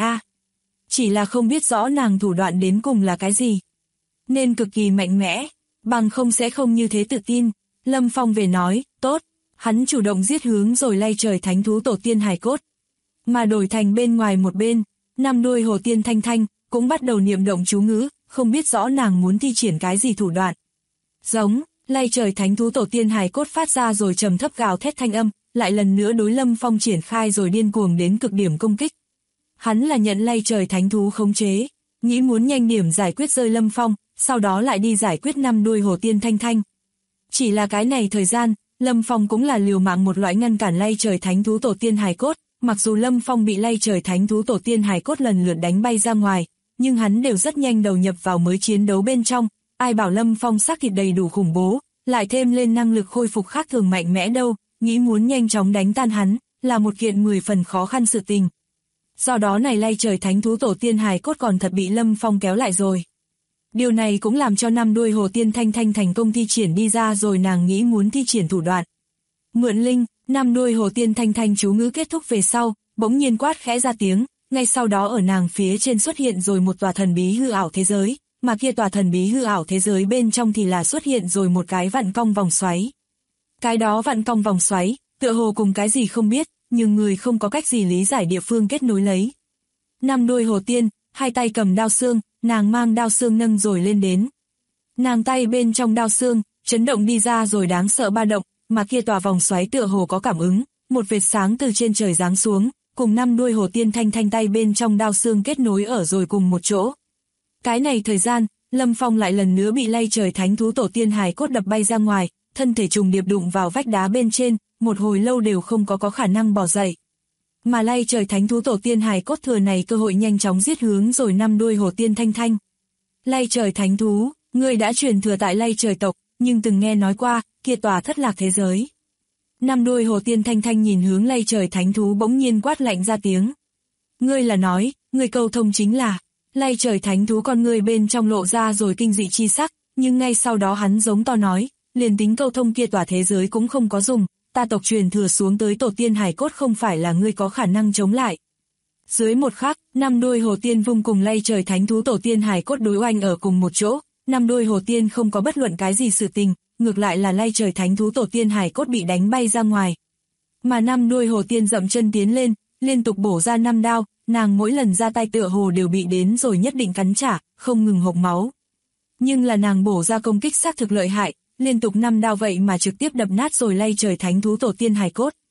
Chỉ là không biết rõ nàng thủ đoạn đến cùng là cái gì. Nên cực kỳ mạnh mẽ, bằng không sẽ không như thế tự tin. Lâm Phong về nói, tốt. Hắn chủ động giết hướng rồi lay trời thánh thú tổ tiên hài cốt. Mà đổi thành bên ngoài một bên, năm đuôi hồ tiên thanh thanh, cũng bắt đầu niệm động chú ngữ, không biết rõ nàng muốn thi triển cái gì thủ đoạn. Giống, lay trời thánh thú tổ tiên hài cốt phát ra rồi trầm thấp gào thét thanh âm, lại lần nữa đối Lâm Phong triển khai rồi điên cuồng đến cực điểm công kích. Hắn là nhận lay trời thánh thú khống chế, nghĩ muốn nhanh điểm giải quyết rơi Lâm Phong, sau đó lại đi giải quyết năm đuôi hồ tiên thanh thanh. Chỉ là cái này thời gian, Lâm Phong cũng là liều mạng một loại ngăn cản lay trời thánh thú tổ tiên hài cốt, mặc dù Lâm Phong bị lay trời thánh thú tổ tiên hài cốt lần lượt đánh bay ra ngoài, nhưng hắn đều rất nhanh đầu nhập vào mới chiến đấu bên trong, ai bảo Lâm Phong xác thịt đầy đủ khủng bố, lại thêm lên năng lực khôi phục khác thường mạnh mẽ đâu, nghĩ muốn nhanh chóng đánh tan hắn, là một kiện 10 phần khó khăn sự tình. Do đó này lay trời thánh thú tổ tiên hài cốt còn thật bị Lâm Phong kéo lại rồi. Điều này cũng làm cho năm đuôi hồ tiên thanh thanh thành công thi triển đi ra rồi nàng nghĩ muốn thi triển thủ đoạn. Mượn linh, năm đuôi hồ tiên thanh thanh chú ngữ kết thúc về sau, bỗng nhiên quát khẽ ra tiếng, ngay sau đó ở nàng phía trên xuất hiện rồi một tòa thần bí hư ảo thế giới, mà kia tòa thần bí hư ảo thế giới bên trong thì là xuất hiện rồi một cái vặn cong vòng xoáy. Cái đó vặn cong vòng xoáy, tựa hồ cùng cái gì không biết, nhưng người không có cách gì lý giải địa phương kết nối lấy. Năm đuôi hồ tiên, hai tay cầm đao xương, nàng mang đao xương nâng rồi lên đến. Nàng tay bên trong đao xương, chấn động đi ra rồi đáng sợ ba động, mà kia tòa vòng xoáy tựa hồ có cảm ứng, một vệt sáng từ trên trời giáng xuống, cùng năm đuôi hồ tiên thanh thanh tay bên trong đao xương kết nối ở rồi cùng một chỗ. Cái này thời gian, Lâm Phong lại lần nữa bị lay trời thánh thú tổ tiên hài cốt đập bay ra ngoài, thân thể trùng điệp đụng vào vách đá bên trên, một hồi lâu đều không có khả năng bỏ dậy. Mà lay trời thánh thú tổ tiên hài cốt thừa này cơ hội nhanh chóng giết hướng rồi năm đuôi hồ tiên thanh thanh. Lay trời thánh thú, người đã truyền thừa tại lay trời tộc, nhưng từng nghe nói qua, kia tòa thất lạc thế giới. Năm đuôi hồ tiên thanh thanh nhìn hướng lay trời thánh thú bỗng nhiên quát lạnh ra tiếng. Ngươi là nói, ngươi câu thông chính là, lay trời thánh thú con ngươi bên trong lộ ra rồi kinh dị chi sắc, nhưng ngay sau đó hắn giống to nói, liền tính câu thông kia tòa thế giới cũng không có dùng, ta tộc truyền thừa xuống tới tổ tiên hải cốt không phải là ngươi có khả năng chống lại. Dưới một khắc, năm đuôi hồ tiên vung cùng lay trời thánh thú tổ tiên hải cốt đối oanh ở cùng một chỗ, năm đuôi hồ tiên không có bất luận cái gì sự tình, ngược lại là lay trời thánh thú tổ tiên hải cốt bị đánh bay ra ngoài. Mà năm đuôi hồ tiên dậm chân tiến lên, liên tục bổ ra 5 đao, nàng mỗi lần ra tay tựa hồ đều bị đến rồi nhất định cắn trả, không ngừng hộc máu. Nhưng là nàng bổ ra công kích xác thực lợi hại, liên tục 5 đao vậy mà trực tiếp đập nát rồi lay trời thánh thú tổ tiên hài cốt.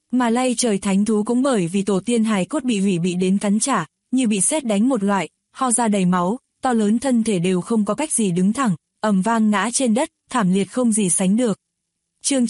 Mà lay trời thánh thú cũng bởi vì tổ tiên hài cốt bị hủy bị đến cắn trả, như bị sét đánh một loại, ho ra đầy máu, to lớn thân thể đều không có cách gì đứng thẳng, ầm vang ngã trên đất, thảm liệt không gì sánh được. Chương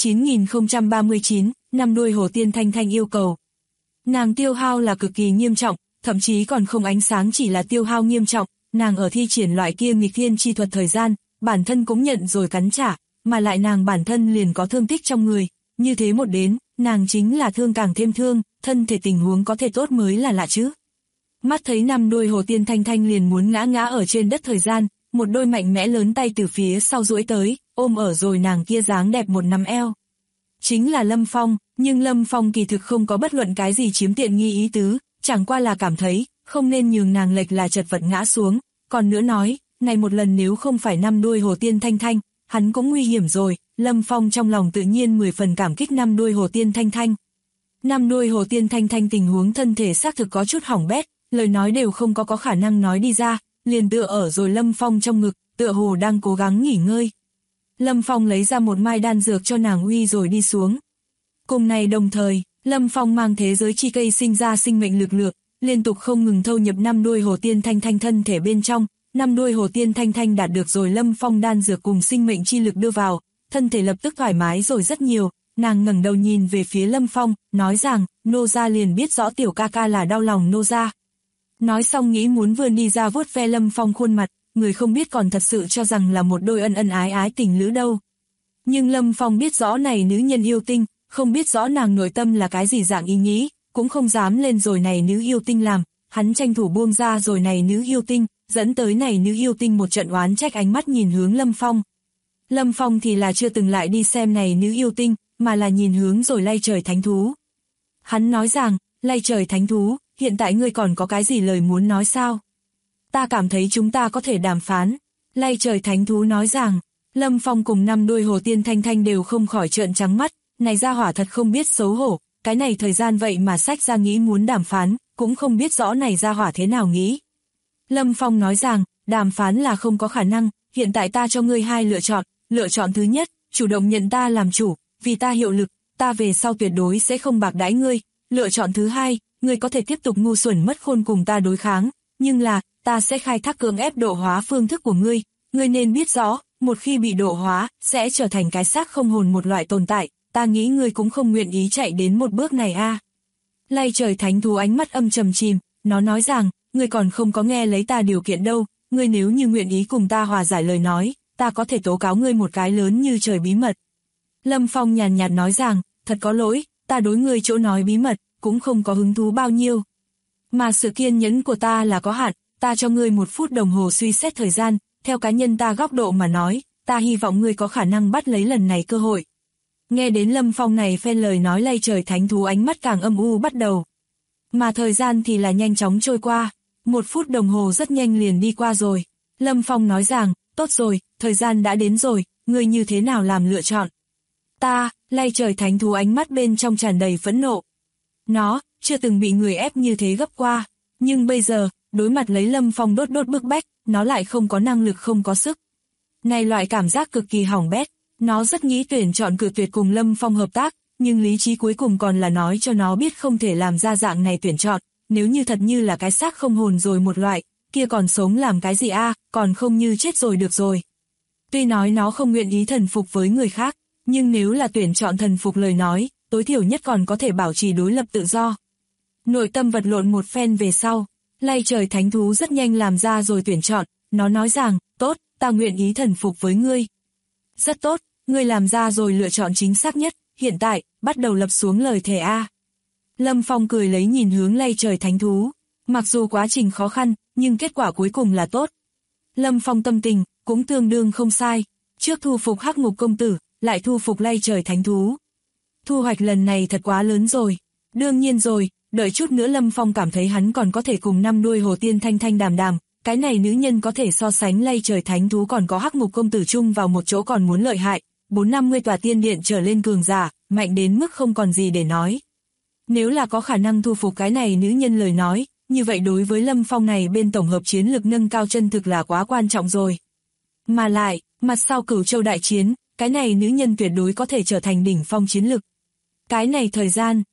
9039, năm đuôi hồ tiên Thanh Thanh yêu cầu. Nàng tiêu hao là cực kỳ nghiêm trọng, thậm chí còn không ánh sáng chỉ là tiêu hao nghiêm trọng, nàng ở thi triển loại kia nghịch thiên chi thuật thời gian, bản thân cũng nhận rồi cắn trả, mà lại nàng bản thân liền có thương tích trong người, như thế một đến, nàng chính là thương càng thêm thương, thân thể tình huống có thể tốt mới là lạ chứ. Mắt thấy năm đuôi hồ tiên Thanh Thanh liền muốn ngã ở trên đất thời gian, một đôi mạnh mẽ lớn tay từ phía sau duỗi tới, ôm ở rồi nàng kia dáng đẹp một nắm eo. Chính là Lâm Phong, nhưng Lâm Phong kỳ thực không có bất luận cái gì chiếm tiện nghi ý tứ, chẳng qua là cảm thấy, không nên nhường nàng lệch là chật vật ngã xuống, còn nữa nói, này một lần nếu không phải năm đuôi hồ tiên Thanh Thanh, hắn cũng nguy hiểm rồi, Lâm Phong trong lòng tự nhiên 10 phần cảm kích năm đuôi hồ tiên Thanh Thanh. Năm đuôi hồ tiên Thanh Thanh tình huống thân thể xác thực có chút hỏng bét, lời nói đều không có khả năng nói đi ra, liền tựa ở rồi Lâm Phong trong ngực, tựa hồ đang cố gắng nghỉ ngơi. Lâm Phong lấy ra một mai đan dược cho nàng uy rồi đi xuống. Cùng này đồng thời, Lâm Phong mang thế giới chi cây sinh ra sinh mệnh lực lượng, liên tục không ngừng thâu nhập năm đuôi hồ tiên Thanh Thanh thân thể bên trong, năm đuôi hồ tiên Thanh Thanh đạt được rồi Lâm Phong đan dược cùng sinh mệnh chi lực đưa vào, thân thể lập tức thoải mái rồi rất nhiều, nàng ngẩng đầu nhìn về phía Lâm Phong, nói rằng, nô gia liền biết rõ tiểu ca ca là đau lòng nô gia. Nói xong nghĩ muốn vươn đi ra vuốt ve Lâm Phong khuôn mặt, người không biết còn thật sự cho rằng là một đôi ân ân ái ái tình lữ đâu. Nhưng Lâm Phong biết rõ này nữ nhân yêu tinh, không biết rõ nàng nội tâm là cái gì dạng ý nghĩ, cũng không dám lên rồi này nữ yêu tinh làm, hắn tranh thủ buông ra rồi này nữ yêu tinh, dẫn tới này nữ yêu tinh một trận oán trách ánh mắt nhìn hướng Lâm Phong. Lâm Phong thì là chưa từng lại đi xem này nữ yêu tinh, mà là nhìn hướng rồi lay trời thánh thú. Hắn nói rằng, lay trời thánh thú, hiện tại ngươi còn có cái gì lời muốn nói sao? Ta cảm thấy chúng ta có thể đàm phán. Lay trời thánh thú nói rằng, Lâm Phong cùng năm đuôi hồ tiên Thanh Thanh đều không khỏi trợn trắng mắt, này ra hỏa thật không biết xấu hổ, cái này thời gian vậy mà sách ra nghĩ muốn đàm phán, cũng không biết rõ này ra hỏa thế nào nghĩ. Lâm Phong nói rằng, đàm phán là không có khả năng, hiện tại ta cho ngươi hai lựa chọn thứ nhất, chủ động nhận ta làm chủ, vì ta hiệu lực, ta về sau tuyệt đối sẽ không bạc đãi ngươi, lựa chọn thứ hai, ngươi có thể tiếp tục ngu xuẩn mất khôn cùng ta đối kháng, nhưng là, ta sẽ khai thác cưỡng ép độ hóa phương thức của ngươi nên biết rõ, một khi bị độ hóa, sẽ trở thành cái xác không hồn một loại tồn tại, ta nghĩ ngươi cũng không nguyện ý chạy đến một bước này a. Lay trời thánh thú ánh mắt âm trầm chìm, nó nói rằng, ngươi còn không có nghe lấy ta điều kiện đâu, ngươi nếu như nguyện ý cùng ta hòa giải lời nói, ta có thể tố cáo ngươi một cái lớn như trời bí mật. Lâm Phong nhàn nhạt nói rằng, thật có lỗi, ta đối ngươi chỗ nói bí mật, cũng không có hứng thú bao nhiêu. Mà sự kiên nhẫn của ta là có hạn, ta cho ngươi 1 phút đồng hồ suy xét thời gian, theo cá nhân ta góc độ mà nói, ta hy vọng ngươi có khả năng bắt lấy lần này cơ hội. Nghe đến Lâm Phong này phen lời nói lay trời thánh thú ánh mắt càng âm u bắt đầu. Mà thời gian thì là nhanh chóng trôi qua, 1 phút đồng hồ rất nhanh liền đi qua rồi. Lâm Phong nói rằng, tốt rồi, thời gian đã đến rồi, ngươi như thế nào làm lựa chọn? Ta, lay trời thánh thú ánh mắt bên trong tràn đầy phẫn nộ. Nó, chưa từng bị người ép như thế gấp qua, nhưng bây giờ, đối mặt lấy Lâm Phong đốt bức bách, nó lại không có năng lực không có sức. Này loại cảm giác cực kỳ hỏng bét, nó rất nghĩ tuyển chọn cự tuyệt cùng Lâm Phong hợp tác, nhưng lý trí cuối cùng còn là nói cho nó biết không thể làm ra dạng này tuyển chọn, nếu như thật như là cái xác không hồn rồi một loại, kia còn sống làm cái gì a, còn không như chết rồi được rồi. Tuy nói nó không nguyện ý thần phục với người khác, nhưng nếu là tuyển chọn thần phục lời nói, tối thiểu nhất còn có thể bảo trì đối lập tự do. Nội tâm vật lộn một phen về sau, lay trời thánh thú rất nhanh làm ra rồi tuyển chọn, nó nói rằng, tốt, ta nguyện ý thần phục với ngươi. Rất tốt, ngươi làm ra rồi lựa chọn chính xác nhất, hiện tại, bắt đầu lập xuống lời thề a. Lâm Phong cười lấy nhìn hướng lay trời thánh thú, mặc dù quá trình khó khăn, nhưng kết quả cuối cùng là tốt. Lâm Phong tâm tình, cũng tương đương không sai, trước thu phục Hắc Ngục công tử, lại thu phục lay trời thánh thú. Thu hoạch lần này thật quá lớn rồi, đương nhiên rồi, đợi chút nữa Lâm Phong cảm thấy hắn còn có thể cùng năm đuôi hồ tiên Thanh Thanh đàm, cái này nữ nhân có thể so sánh lay trời thánh thú còn có Hắc Ngục công tử chung vào một chỗ còn muốn lợi hại, 450 tòa tiên điện trở lên cường giả, mạnh đến mức không còn gì để nói. Nếu là có khả năng thu phục cái này nữ nhân lời nói, như vậy đối với Lâm Phong này bên tổng hợp chiến lực nâng cao chân thực là quá quan trọng rồi. Mà lại, mặt sau Cửu Châu đại chiến, cái này nữ nhân tuyệt đối có thể trở thành đỉnh phong chiến lực. Cái này thời gian,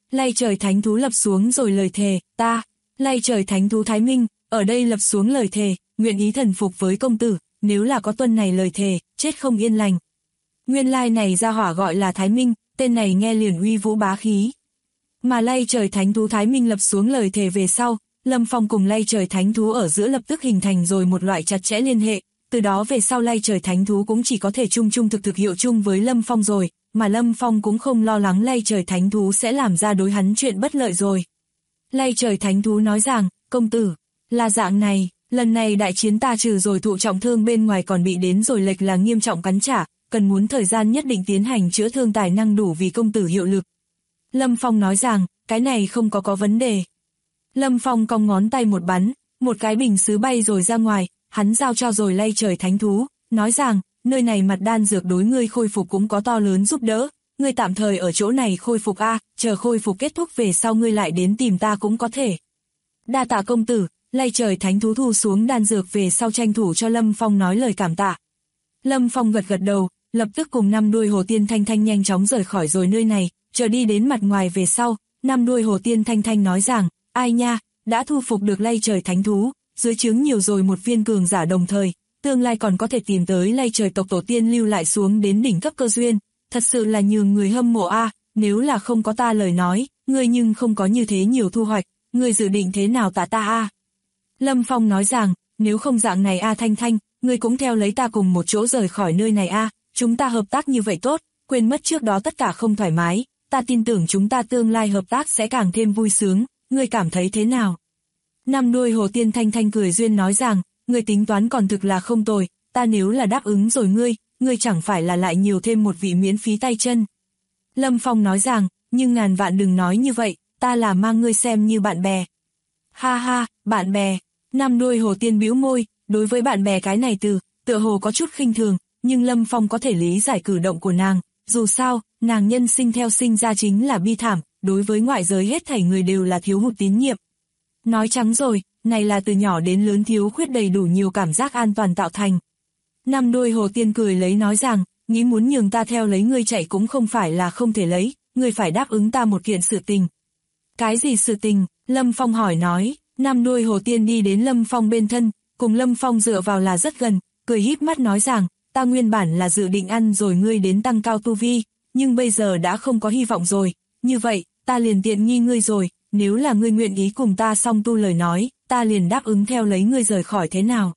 Lay trời thánh thú lập xuống rồi lời thề, ta, lay trời thánh thú Thái Minh, ở đây lập xuống lời thề, nguyện ý thần phục với công tử, nếu là có tuân này lời thề, chết không yên lành. Nguyên lai này ra hỏa gọi là Thái Minh, tên này nghe liền uy vũ bá khí. Mà lay trời thánh thú Thái Minh lập xuống lời thề về sau, Lâm Phong cùng lay trời thánh thú ở giữa lập tức hình thành rồi một loại chặt chẽ liên hệ, từ đó về sau lay trời thánh thú cũng chỉ có thể chung thực hiệu chung với Lâm Phong rồi, mà Lâm Phong cũng không lo lắng lay trời thánh thú sẽ làm ra đối hắn chuyện bất lợi rồi. Lay trời thánh thú nói rằng, công tử, là dạng này, lần này đại chiến ta trừ rồi thụ trọng thương bên ngoài còn bị đến rồi lệch là nghiêm trọng cắn trả, cần muốn thời gian nhất định tiến hành chữa thương tài năng đủ vì công tử hiệu lực. Lâm Phong nói rằng, cái này không có vấn đề. Lâm Phong cong ngón tay một bắn, một cái bình sứ bay rồi ra ngoài, hắn giao cho rồi lay trời thánh thú, nói rằng, nơi này mặt đan dược đối ngươi khôi phục cũng có to lớn giúp đỡ, ngươi tạm thời ở chỗ này khôi phục chờ khôi phục kết thúc về sau ngươi lại đến tìm ta cũng có thể. Đa tạ công tử, lay trời thánh thú thu xuống đan dược về sau tranh thủ cho Lâm Phong nói lời cảm tạ. Lâm Phong gật đầu, lập tức cùng năm đuôi hồ tiên Thanh Thanh nhanh chóng rời khỏi rồi nơi này, chờ đi đến mặt ngoài về sau, năm đuôi hồ tiên Thanh Thanh nói rằng, ai nha, đã thu phục được lay trời thánh thú, dưới trướng nhiều rồi một viên cường giả đồng thời, tương lai còn có thể tìm tới lay trời tộc tổ tiên lưu lại xuống đến đỉnh cấp cơ duyên, thật sự là nhường người hâm mộ nếu là không có ta lời nói, ngươi nhưng không có như thế nhiều thu hoạch, ngươi dự định thế nào tạ ta Lâm Phong nói rằng, nếu không dạng này Thanh Thanh, ngươi cũng theo lấy ta cùng một chỗ rời khỏi nơi này chúng ta hợp tác như vậy tốt, quên mất trước đó tất cả không thoải mái, ta tin tưởng chúng ta tương lai hợp tác sẽ càng thêm vui sướng, ngươi cảm thấy thế nào? Năm đuôi hồ tiên Thanh Thanh cười duyên nói rằng, ngươi tính toán còn thực là không tồi, ta nếu là đáp ứng rồi ngươi chẳng phải là lại nhiều thêm một vị miễn phí tay chân. Lâm Phong nói rằng, nhưng ngàn vạn đừng nói như vậy, ta là mang ngươi xem như bạn bè. Ha ha, bạn bè. Năm đuôi hồ tiên bĩu môi, đối với bạn bè cái này tựa hồ có chút khinh thường, nhưng Lâm Phong có thể lý giải cử động của nàng, dù sao, nàng nhân sinh theo sinh ra chính là bi thảm, đối với ngoại giới hết thảy người đều là thiếu hụt tín nhiệm. Nói trắng rồi, này là từ nhỏ đến lớn thiếu khuyết đầy đủ nhiều cảm giác an toàn tạo thành. Năm đuôi hồ tiên cười lấy nói rằng, nghĩ muốn nhường ta theo lấy ngươi chạy cũng không phải là không thể lấy, ngươi phải đáp ứng ta một kiện sự tình. Cái gì sự tình? Lâm Phong hỏi nói. Năm đuôi hồ tiên đi đến Lâm Phong bên thân, cùng Lâm Phong dựa vào là rất gần, cười híp mắt nói rằng, ta nguyên bản là dự định ăn rồi ngươi đến tăng cao tu vi, nhưng bây giờ đã không có hy vọng rồi, như vậy, ta liền tiện nghi ngươi rồi, nếu là ngươi nguyện ý cùng ta song tu lời nói, ta liền đáp ứng theo lấy ngươi rời khỏi thế nào.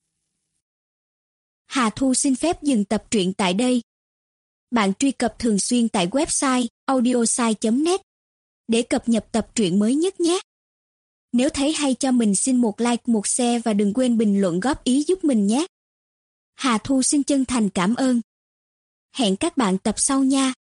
Hà Thu xin phép dừng tập truyện tại đây. Bạn truy cập thường xuyên tại website audiosai.net để cập nhật tập truyện mới nhất nhé. Nếu thấy hay cho mình xin một like, một share và đừng quên bình luận góp ý giúp mình nhé. Hà Thu xin chân thành cảm ơn. Hẹn các bạn tập sau nha.